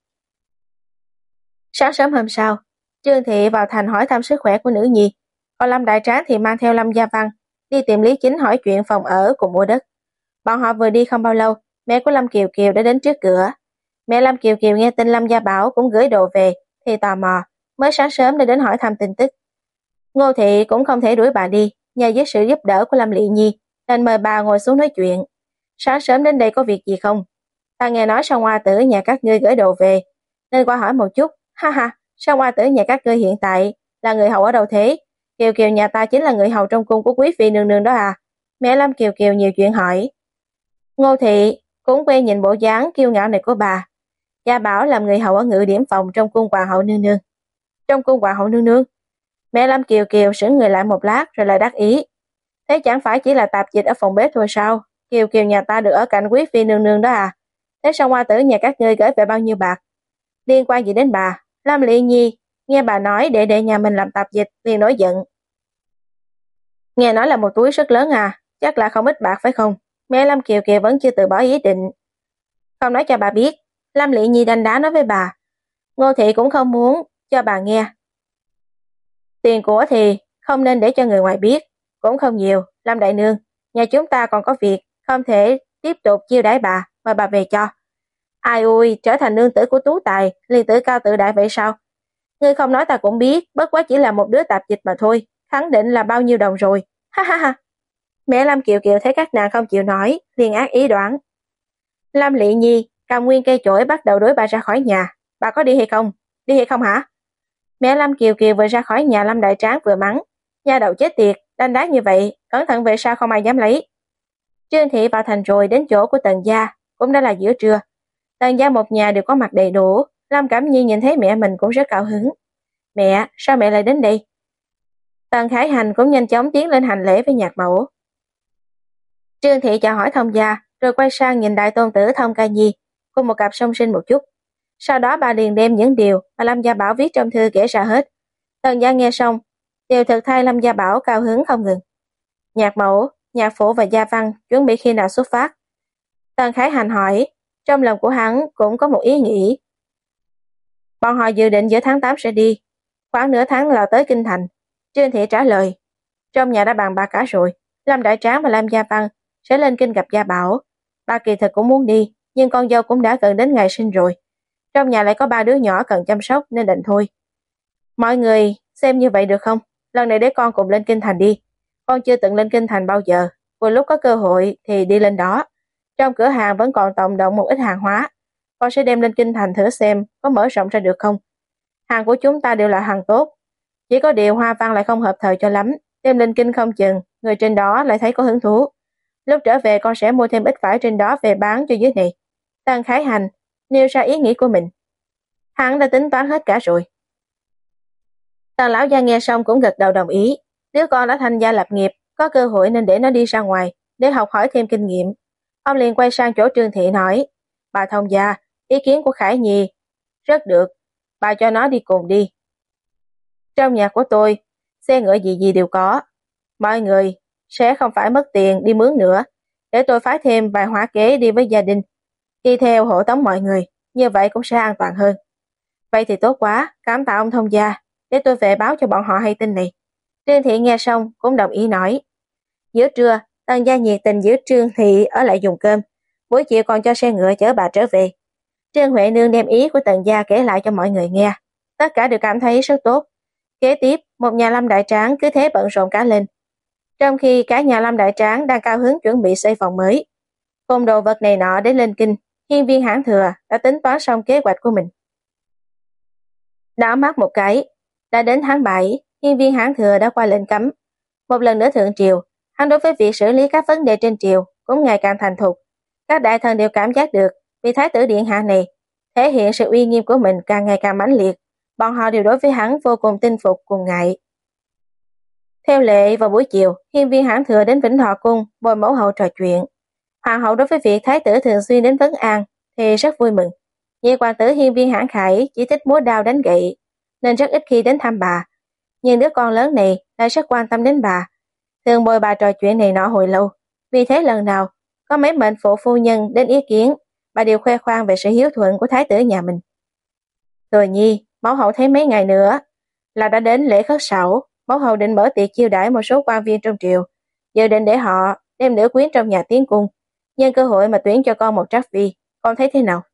Sáng sớm hôm sau, Trương Thị vào thành hỏi thăm sức khỏe của nữ nhi, còn Lâm Đại Tráng thì mang theo Lâm Gia Văn đi tìm Lý Chính hỏi chuyện phòng ở cùng mua đất. Bọn họ vừa đi không bao lâu, mẹ của Lâm Kiều Kiều đã đến trước cửa. Mẹ Lâm Kiều Kiều nghe tin Lâm Gia Bảo cũng gửi đồ về thì tò mò, mới sáng sớm đã đến hỏi thăm tin tức. Ngô Thị cũng không thể đuổi bà đi, nhờ với sự giúp đỡ của Lâm Lệ Nhi, nên mời bà ngồi xuống nói chuyện. Sáng sớm đến đây có việc gì không? Ta nghe nói Sao Hoa Tử nhà các ngươi gửi đồ về, nên qua hỏi một chút. Ha ha, Sao Hoa Tử nhà các ngươi hiện tại là người hầu ở đâu thế? Kiều Kiều nhà ta chính là người hầu trong cung của quý phi nương nương đó à? Mẹ Lâm Kiều Kiều nhiều chuyện hỏi. Ngô Thị cũng quen nhìn bộ dáng kiêu ngạo này của bà. Gia Bảo làm người hầu ở ngự điểm phòng trong cung Hoàng hậu nương nương. Trong cung Hoàng hậu nương nương? Mẹ Lâm Kiều Kiều sững người lại một lát rồi lại đắc ý. Thế chẳng phải chỉ là tạp dịch ở phòng bếp thôi sao? Kiều Kiều nhà ta được ở cạnh quý phi nương nương đó à? Thế Sao Hoa Tử nhà các ngươi gửi về bao nhiêu bạc? Liên quan gì đến bà? Lâm Lệ Nhi nghe bà nói để để nhà mình làm tạp dịch liền nổi giận. Nghe nói là một túi rất lớn à? Chắc là không ít bạc phải không? Mẹ Lâm Kiều Kiều vẫn chưa từ bỏ ý định. Không nói cho bà biết. Lâm Lệ Nhi đanh đá nói với bà. Ngô Thị cũng không muốn cho bà nghe. Tiền của thì không nên để cho người ngoài biết. Cũng không nhiều. Lâm Đại Nương, nhà chúng ta còn có việc, không thể tiếp tục chiêu đãi bà, mời bà về cho. Ai ui, trở thành nương tử của Tú Tài, liền tử cao tự đại vậy sao? Ngươi không nói ta cũng biết, bất quá chỉ là một đứa tạp dịch mà thôi, khẳng định là bao nhiêu đồng rồi. Ha ha ha. Mẹ Lâm Kiều Kiều thấy các nàng không chịu nói, liền ác ý đoán, Lâm Lệ Nhi cầm nguyên cây chổi bắt đầu đuổi bà ra khỏi nhà. Bà có đi hay không? Đi hay không hả? Mẹ Lâm Kiều Kiều vừa ra khỏi nhà Lâm Đại Tráng vừa mắng. Nhà đầu chết tiệt, đanh đá như vậy, cẩn thận về sau không ai dám lấy. Trương Thị vào thành rồi đến chỗ của Tần gia, cũng đã là giữa trưa. Tần gia một nhà đều có mặt đầy đủ, Lâm Cẩm Nhi nhìn thấy mẹ mình cũng rất cao hứng. Mẹ, sao mẹ lại đến đây? Tần Khải Hành cũng nhanh chóng tiến lên hành lễ với nhạc mẫu. Trương Thị chào hỏi thông gia, rồi quay sang nhìn đại tôn tử Thông Ca Nhi, cùng một cặp song sinh một chút. Sau đó bà liền đem những điều mà Lâm Gia Bảo viết trong thư kể ra hết. Tần gia nghe xong, đều thực thay Lâm Gia Bảo cao hứng không ngừng. Nhạc mẫu, nhạc phủ và gia văn chuẩn bị khi nào xuất phát? Tần Khải Hành hỏi, trong lòng của hắn cũng có một ý nghĩ. Bọn họ dự định giữa tháng tám sẽ đi, khoảng nửa tháng là tới Kinh Thành. Trương Thị trả lời, trong nhà đã bàn bạc cả rồi, Lâm Đại Tráng và Lâm Gia Văn sẽ lên kinh gặp Gia Bảo. Bà kỳ thực cũng muốn đi, nhưng con dâu cũng đã gần đến ngày sinh rồi. Trong nhà lại có ba đứa nhỏ cần chăm sóc nên định thôi. Mọi người xem như vậy được không? Lần này để con cùng lên Kinh Thành đi. Con chưa từng lên Kinh Thành bao giờ, vừa lúc có cơ hội thì đi lên đó. Trong cửa hàng vẫn còn tồn động một ít hàng hóa. Con sẽ đem lên Kinh Thành thử xem có mở rộng ra được không. Hàng của chúng ta đều là hàng tốt. Chỉ có điều hoa văn lại không hợp thời cho lắm. Đem lên Kinh không chừng, người trên đó lại thấy có hứng thú. Lúc trở về con sẽ mua thêm ít vải trên đó về bán cho dưới này. Tần Khải Hành nêu ra ý nghĩ của mình. Hắn đã tính toán hết cả rồi. Tần lão gia nghe xong cũng gật đầu đồng ý. Đứa con đã thành gia lập nghiệp, có cơ hội nên để nó đi ra ngoài, để học hỏi thêm kinh nghiệm. Ông liền quay sang chỗ Trương Thị nói, bà thông gia, ý kiến của Khải Nhi rất được, bà cho nó đi cùng đi. Trong nhà của tôi, xe ngựa gì gì đều có. Mọi người sẽ không phải mất tiền đi mướn nữa, để tôi phái thêm vài hỏa kế đi với gia đình, đi theo hộ tống mọi người, như vậy cũng sẽ an toàn hơn. Vậy thì tốt quá, cảm tạ ông thông gia, để tôi về báo cho bọn họ hay tin này. Trương Thị nghe xong cũng đồng ý nói. Giữa trưa, Tần gia nhiệt tình giữ Trương Thị ở lại dùng cơm, buổi chiều còn cho xe ngựa chở bà trở về. Trương Huệ Nương đem ý của Tần gia kể lại cho mọi người nghe, tất cả đều cảm thấy rất tốt. Kế tiếp, một nhà Lâm Đại Tráng cứ thế bận rộn cả lên. Trong khi cả nhà Lâm Đại Tráng đang cao hứng chuẩn bị xây phòng mới, cùng đồ vật này nọ để lên kinh, hiên viên Hãn Thừa đã tính toán xong kế hoạch của mình. Đảo mắt một cái, đã đến tháng bảy, hiên viên Hãn Thừa đã qua lệnh cấm. Một lần nữa thượng triều, hắn đối với việc xử lý các vấn đề trên triều cũng ngày càng thành thục. Các đại thần đều cảm giác được, vì thái tử điện hạ này thể hiện sự uy nghiêm của mình càng ngày càng mãnh liệt, bọn họ đều đối với hắn vô cùng tin phục cùng ngại. Theo lệ vào buổi chiều, hiên viên Hãn Thừa đến Vĩnh Thọ cung bồi mẫu hậu trò chuyện. Hoàng hậu đối với việc thái tử thường xuyên đến vấn an thì rất vui mừng. Nhị hoàng tử hiên viên Hãn Khải chỉ thích múa đao đánh gậy nên rất ít khi đến thăm bà. Nhưng đứa con lớn này lại rất quan tâm đến bà, thường bồi bà trò chuyện này nọ hồi lâu. Vì thế lần nào có mấy mệnh phụ phu nhân đến ý kiến, bà đều khoe khoang về sự hiếu thuận của thái tử nhà mình. Thừa Nhi, mẫu hậu thấy mấy ngày nữa là đã đến lễ khất sảo. Mẫu hậu định mở tiệc chiêu đãi một số quan viên trong triều, dự định để họ đem nữ quyến trong nhà tiến cung, nhân cơ hội mà tuyển cho con một trác phi. Con thấy thế nào?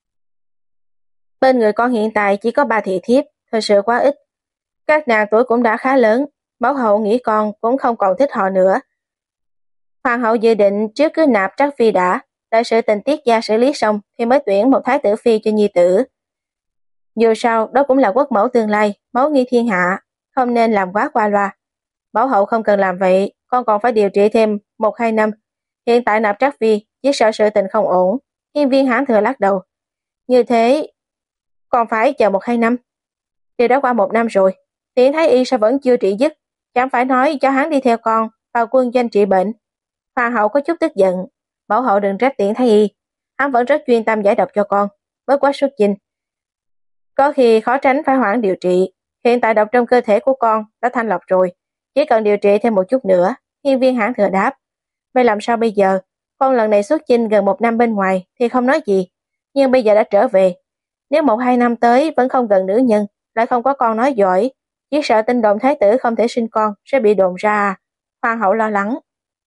Bên người con hiện tại chỉ có ba thị thiếp, thật sự quá ít. Các nàng tuổi cũng đã khá lớn, mẫu hậu nghĩ con cũng không còn thích họ nữa. Hoàng hậu dự định trước cứ nạp trác phi đã, đợi sự tình tiết gia xử lý xong thì mới tuyển một thái tử phi cho nhi tử. Dù sao đó cũng là quốc mẫu tương lai, máu nghi thiên hạ, không nên làm quá qua loa. Mẫu hậu không cần làm vậy, con còn phải điều trị thêm một hai năm. Hiện tại nạp trác phi, chỉ sợ sự tình không ổn. Hiên viên Hãn Thừa lắc đầu. Như thế, còn phải chờ một hai năm. Điều đã qua một năm rồi, Tiễn Thái Y sao vẫn chưa trị dứt? Chẳng phải nói cho hắn đi theo con vào quân doanh trị bệnh. Hoàng hậu có chút tức giận. Mẫu hậu đừng trách Tiễn Thái Y, hắn vẫn rất chuyên tâm giải độc cho con, bất quá xuất trình. Có khi khó tránh phải hoãn điều trị. Hiện tại độc trong cơ thể của con đã thanh lọc rồi, chỉ cần điều trị thêm một chút nữa. Hiên viên Hãn Thừa đáp. Vậy làm sao bây giờ? Con lần này xuất chinh gần một năm bên ngoài thì không nói gì, nhưng bây giờ đã trở về. Nếu một hai năm tới vẫn không gần nữ nhân, lại không có con nói giỏi, chỉ sợ tin đồn thái tử không thể sinh con sẽ bị đồn ra. Hoàng hậu lo lắng.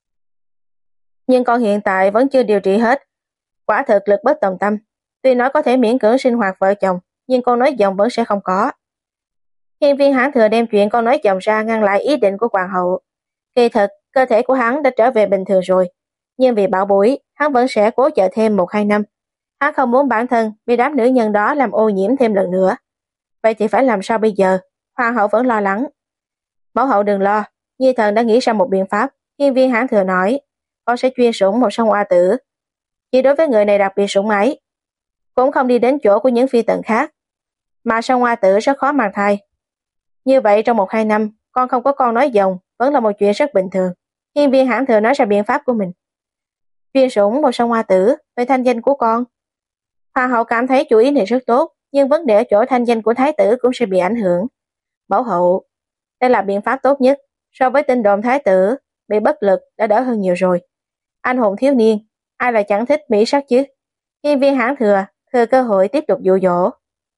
Nhưng con hiện tại vẫn chưa điều trị hết, quả thực lực bất tòng tâm. Tuy nói có thể miễn cưỡng sinh hoạt vợ chồng, nhưng con nói chồng vẫn sẽ không có. Hiên viên Hãn Thừa đem chuyện con nói chồng ra ngăn lại ý định của hoàng hậu. Kỳ thực, cơ thể của hắn đã trở về bình thường rồi. Nhưng vì bảo bối, hắn vẫn sẽ cố chờ thêm một hai năm. Hắn không muốn bản thân bị đám nữ nhân đó làm ô nhiễm thêm lần nữa. Vậy thì phải làm sao bây giờ? Hoàng hậu vẫn lo lắng. Mẫu hậu đừng lo, Nhi thần đã nghĩ ra một biện pháp. Hiên viên hãn thừa nói, con sẽ chuyên sủng một song oa tử. Chỉ đối với người này đặc biệt sủng ái, cũng không đi đến chỗ của những phi tần khác. Mà song oa tử rất khó mang thai. Như vậy trong một hai năm, con không có con nói dòng, vẫn là một chuyện rất bình thường. Hiên viên hãn thừa nói ra biện pháp của mình. Chuyên sủng một song oa tử, về thanh danh của con. Hoàng hậu cảm thấy chủ ý này rất tốt, nhưng vấn đề ở chỗ thanh danh của thái tử cũng sẽ bị ảnh hưởng. Mẫu hậu, đây là biện pháp tốt nhất, so với tin đồn thái tử bị bất lực đã đỡ hơn nhiều rồi. Anh hùng thiếu niên, ai lại chẳng thích mỹ sắc chứ? Hiên viên hãn thừa, thừa cơ hội tiếp tục dụ dỗ.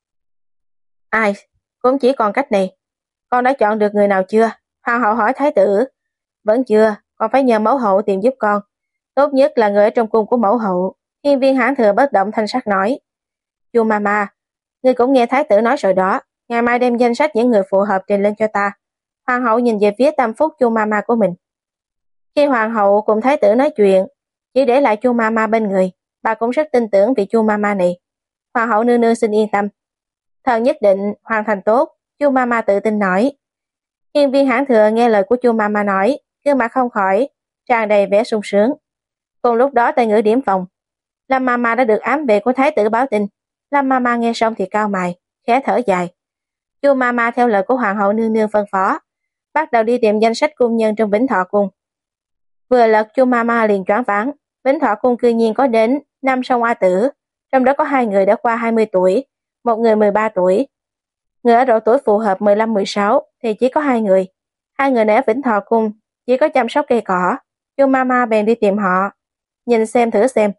Ai, cũng chỉ còn cách này. Con đã chọn được người nào chưa? Hoàng hậu hỏi thái tử. Vẫn chưa, con phải nhờ mẫu hậu tìm giúp con. Tốt nhất là người ở trong cung của mẫu hậu. Hiên viên hãn thừa bất động thanh sắc nói. Chu mama, ngươi cũng nghe thái tử nói rồi đó. Ngày mai đem danh sách những người phù hợp trình lên cho ta. Hoàng hậu nhìn về phía tam phúc Chu mama của mình. Khi hoàng hậu cùng thái tử nói chuyện, chỉ để lại Chu mama bên người, bà cũng rất tin tưởng vị Chu mama này. Hoàng hậu nương nương xin yên tâm. Thần nhất định hoàn thành tốt, Chu mama tự tin nói. Hiên viên hãn thừa nghe lời của Chu mama nói, gương mặt không khỏi tràn đầy vẻ sung sướng. Cùng lúc đó tại ngữ điểm phòng, Lâm mama đã được ám vệ của thái tử báo tin. Lâm mama nghe xong thì cao mày, khẽ thở dài. Chu mama theo lời của hoàng hậu nương nương phân phó, bắt đầu đi tìm danh sách cung nhân trong Vĩnh Thọ cung. Vừa lật Chu mama liền choáng váng, Vĩnh Thọ cung cư nhiên có đến năm song oa tử, trong đó có hai người đã qua hai mươi tuổi, một người mười ba tuổi. Người ở độ tuổi phù hợp mười lăm mười sáu thì chỉ có hai người. Hai người này ở Vĩnh Thọ cung chỉ có chăm sóc cây cỏ. Chu mama bèn đi tìm họ, nhìn xem thử xem.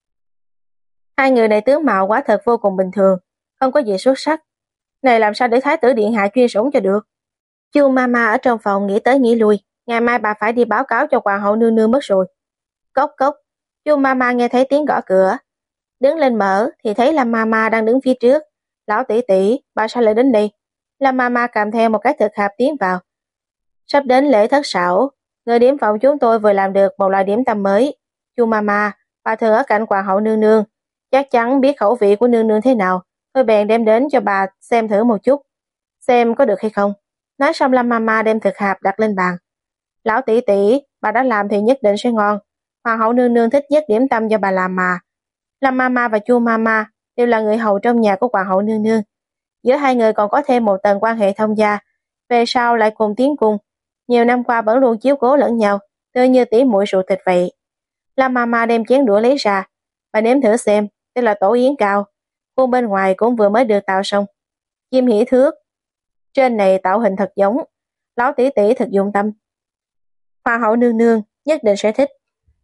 Hai người này tướng mạo quả thật vô cùng bình thường, không có gì xuất sắc. Này làm sao để thái tử điện hạ chuyên sủng cho được? Chu mama ở trong phòng nghĩ tới nghĩ lui, ngày mai bà phải đi báo cáo cho hoàng hậu nương nương mất rồi. Cốc cốc, Chu mama nghe thấy tiếng gõ cửa, đứng lên mở thì thấy Lâm mama đang đứng phía trước. Lão tỷ tỷ, bà sao lại đến đây? Lâm mama cầm theo một cái thực hạp tiến vào. Sắp đến lễ thất sảo, người điểm phòng chúng tôi vừa làm được một loại điểm tâm mới. Chu mama, bà thường ở cạnh hoàng hậu nương nương, chắc chắn biết khẩu vị của nương nương thế nào, tôi bèn đem đến cho bà xem thử một chút, xem có được hay không. Nói xong Lâm mama đem thực hạp đặt lên bàn. Lão tỷ tỷ, bà đã làm thì nhất định sẽ ngon. Hoàng hậu nương nương thích nhất điểm tâm do bà làm mà. Lâm mama và Chu mama đều là người hầu trong nhà của hoàng hậu nương nương. Giữa hai người còn có thêm một tầng quan hệ thông gia, về sau lại cùng tiến cung. Nhiều năm qua vẫn luôn chiếu cố lẫn nhau, tựa như tỉ muội ruột thịt vậy. Lâm mama đem chén đũa lấy ra, bà nếm thử xem, đây là tổ yến cao. Khuôn bên ngoài cũng vừa mới được tạo xong. Chim hỉ thước, trên này tạo hình thật giống. Lão tỷ tỷ thật dụng tâm. Hoàng hậu nương nương nhất định sẽ thích.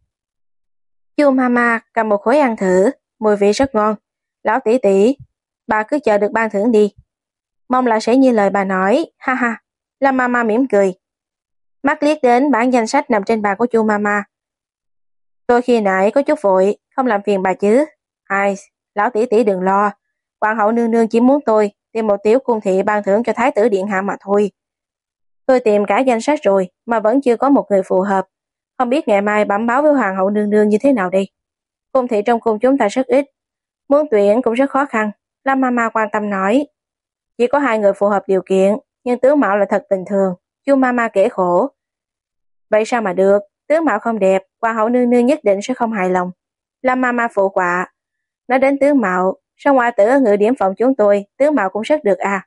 Chu mama cầm một khối ăn thử, mùi vị rất ngon. Lão tỷ tỷ, bà cứ chờ được ban thưởng đi. Mong là sẽ như lời bà nói, ha ha. Lâm mama mỉm cười. Mắt liếc đến bản danh sách nằm trên bàn của Chu mama. Tôi khi nãy có chút vội, không làm phiền bà chứ. Ai, lão tỷ tỷ đừng lo. Hoàng hậu nương nương chỉ muốn tôi tìm một tiểu cung thị ban thưởng cho thái tử điện hạ mà thôi. Tôi tìm cả danh sách rồi mà vẫn chưa có một người phù hợp. Không biết ngày mai bẩm báo với hoàng hậu nương nương như thế nào đây. Cung thị trong cung chúng ta rất ít, muốn tuyển cũng rất khó khăn. Lâm mama quan tâm nói. Chỉ có hai người phù hợp điều kiện, nhưng tướng mạo là thật bình thường. Chu mama kể khổ. Vậy sao mà được, tướng mạo không đẹp, hoàng hậu nương nương nhất định sẽ không hài lòng. Lâm mama phụ quạ. Nói đến tướng mạo, song ngoại tử ở ngự điểm phòng chúng tôi, tướng mạo cũng rất được à.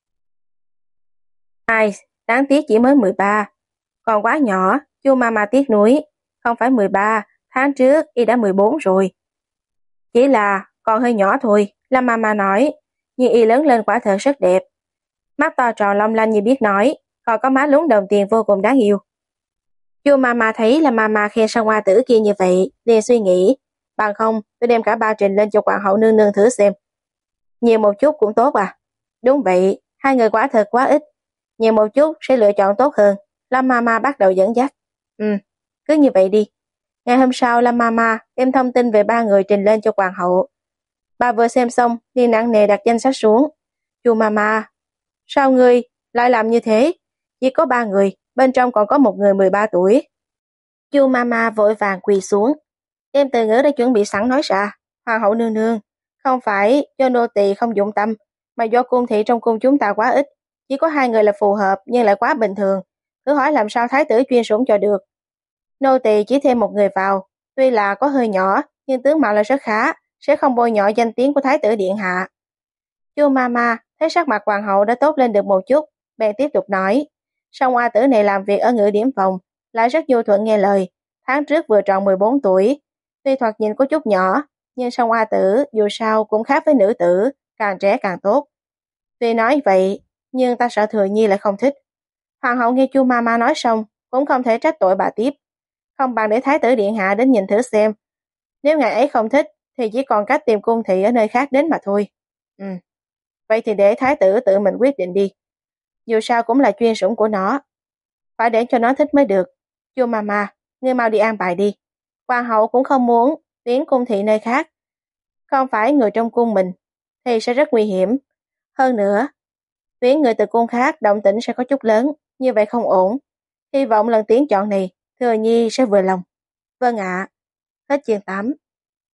Ai, đáng tiếc chỉ mới mười ba. Còn quá nhỏ, Chu mama tiếc nuối. Không phải mười ba, tháng trước y đã mười bốn rồi. Chỉ là còn hơi nhỏ thôi, Lâm mama nói, nhưng y lớn lên quả thật rất đẹp. Mắt to tròn long lanh như biết nói, còn có má lún đồng tiền vô cùng đáng yêu. Chu mama thấy là mama khen song hoa tử kia như vậy, liền suy nghĩ, bằng không tôi đem cả ba trình lên cho hoàng hậu nương nương thử xem. Nhiều một chút cũng tốt à? Đúng vậy, hai người quả thật quá ít, nhiều một chút sẽ lựa chọn tốt hơn. Lâm mama bắt đầu dẫn dắt. Ừ, cứ như vậy đi. Ngày hôm sau Lâm mama đem thông tin về ba người trình lên cho hoàng hậu. Bà vừa xem xong liền nặng nề đặt danh sách xuống. Chu mama, sao ngươi lại làm như thế? Chỉ có ba người, bên trong còn có một người mười ba tuổi. Chu Mama vội vàng quỳ xuống, đem từ ngữ đã chuẩn bị sẵn nói ra. Hoàng hậu nương nương, không phải do nô tỳ không dụng tâm, mà do cung thị trong cung chúng ta quá ít, chỉ có hai người là phù hợp nhưng lại quá bình thường. Thử hỏi làm sao thái tử chuyên sủng cho được. Nô tỳ chỉ thêm một người vào, tuy là có hơi nhỏ, nhưng tướng mạo là rất khá, sẽ không bôi nhọ danh tiếng của thái tử điện hạ. Chu Mama thấy sắc mặt hoàng hậu đã tốt lên được một chút, bèn tiếp tục nói, song oa tử này làm việc ở ngự điểm phòng, lại rất nhu thuận nghe lời, tháng trước vừa tròn mười bốn tuổi, tuy thoạt nhìn có chút nhỏ, nhưng song oa tử dù sao cũng khác với nữ tử, càng trẻ càng tốt. Tuy nói vậy, nhưng ta sợ Thừa Nhi lại không thích. Hoàng hậu nghe Chu Mama nói xong, cũng không thể trách tội bà tiếp, không bằng để thái tử điện hạ đến nhìn thử xem. Nếu ngài ấy không thích, thì chỉ còn cách tìm cung thị ở nơi khác đến mà thôi. Ừ, vậy thì để thái tử tự mình quyết định đi. Dù sao cũng là chuyên sủng của nó, phải để cho nó thích mới được. Chu Mama, ngươi mau đi an bài đi. Hoàng hậu cũng không muốn tiến cung thị nơi khác, không phải người trong cung mình, thì sẽ rất nguy hiểm. Hơn nữa, tuyển người từ cung khác động tĩnh sẽ có chút lớn, như vậy không ổn. Hy vọng lần tiến chọn này, Thừa Nhi sẽ vừa lòng. Vâng ạ. Hết chương tám.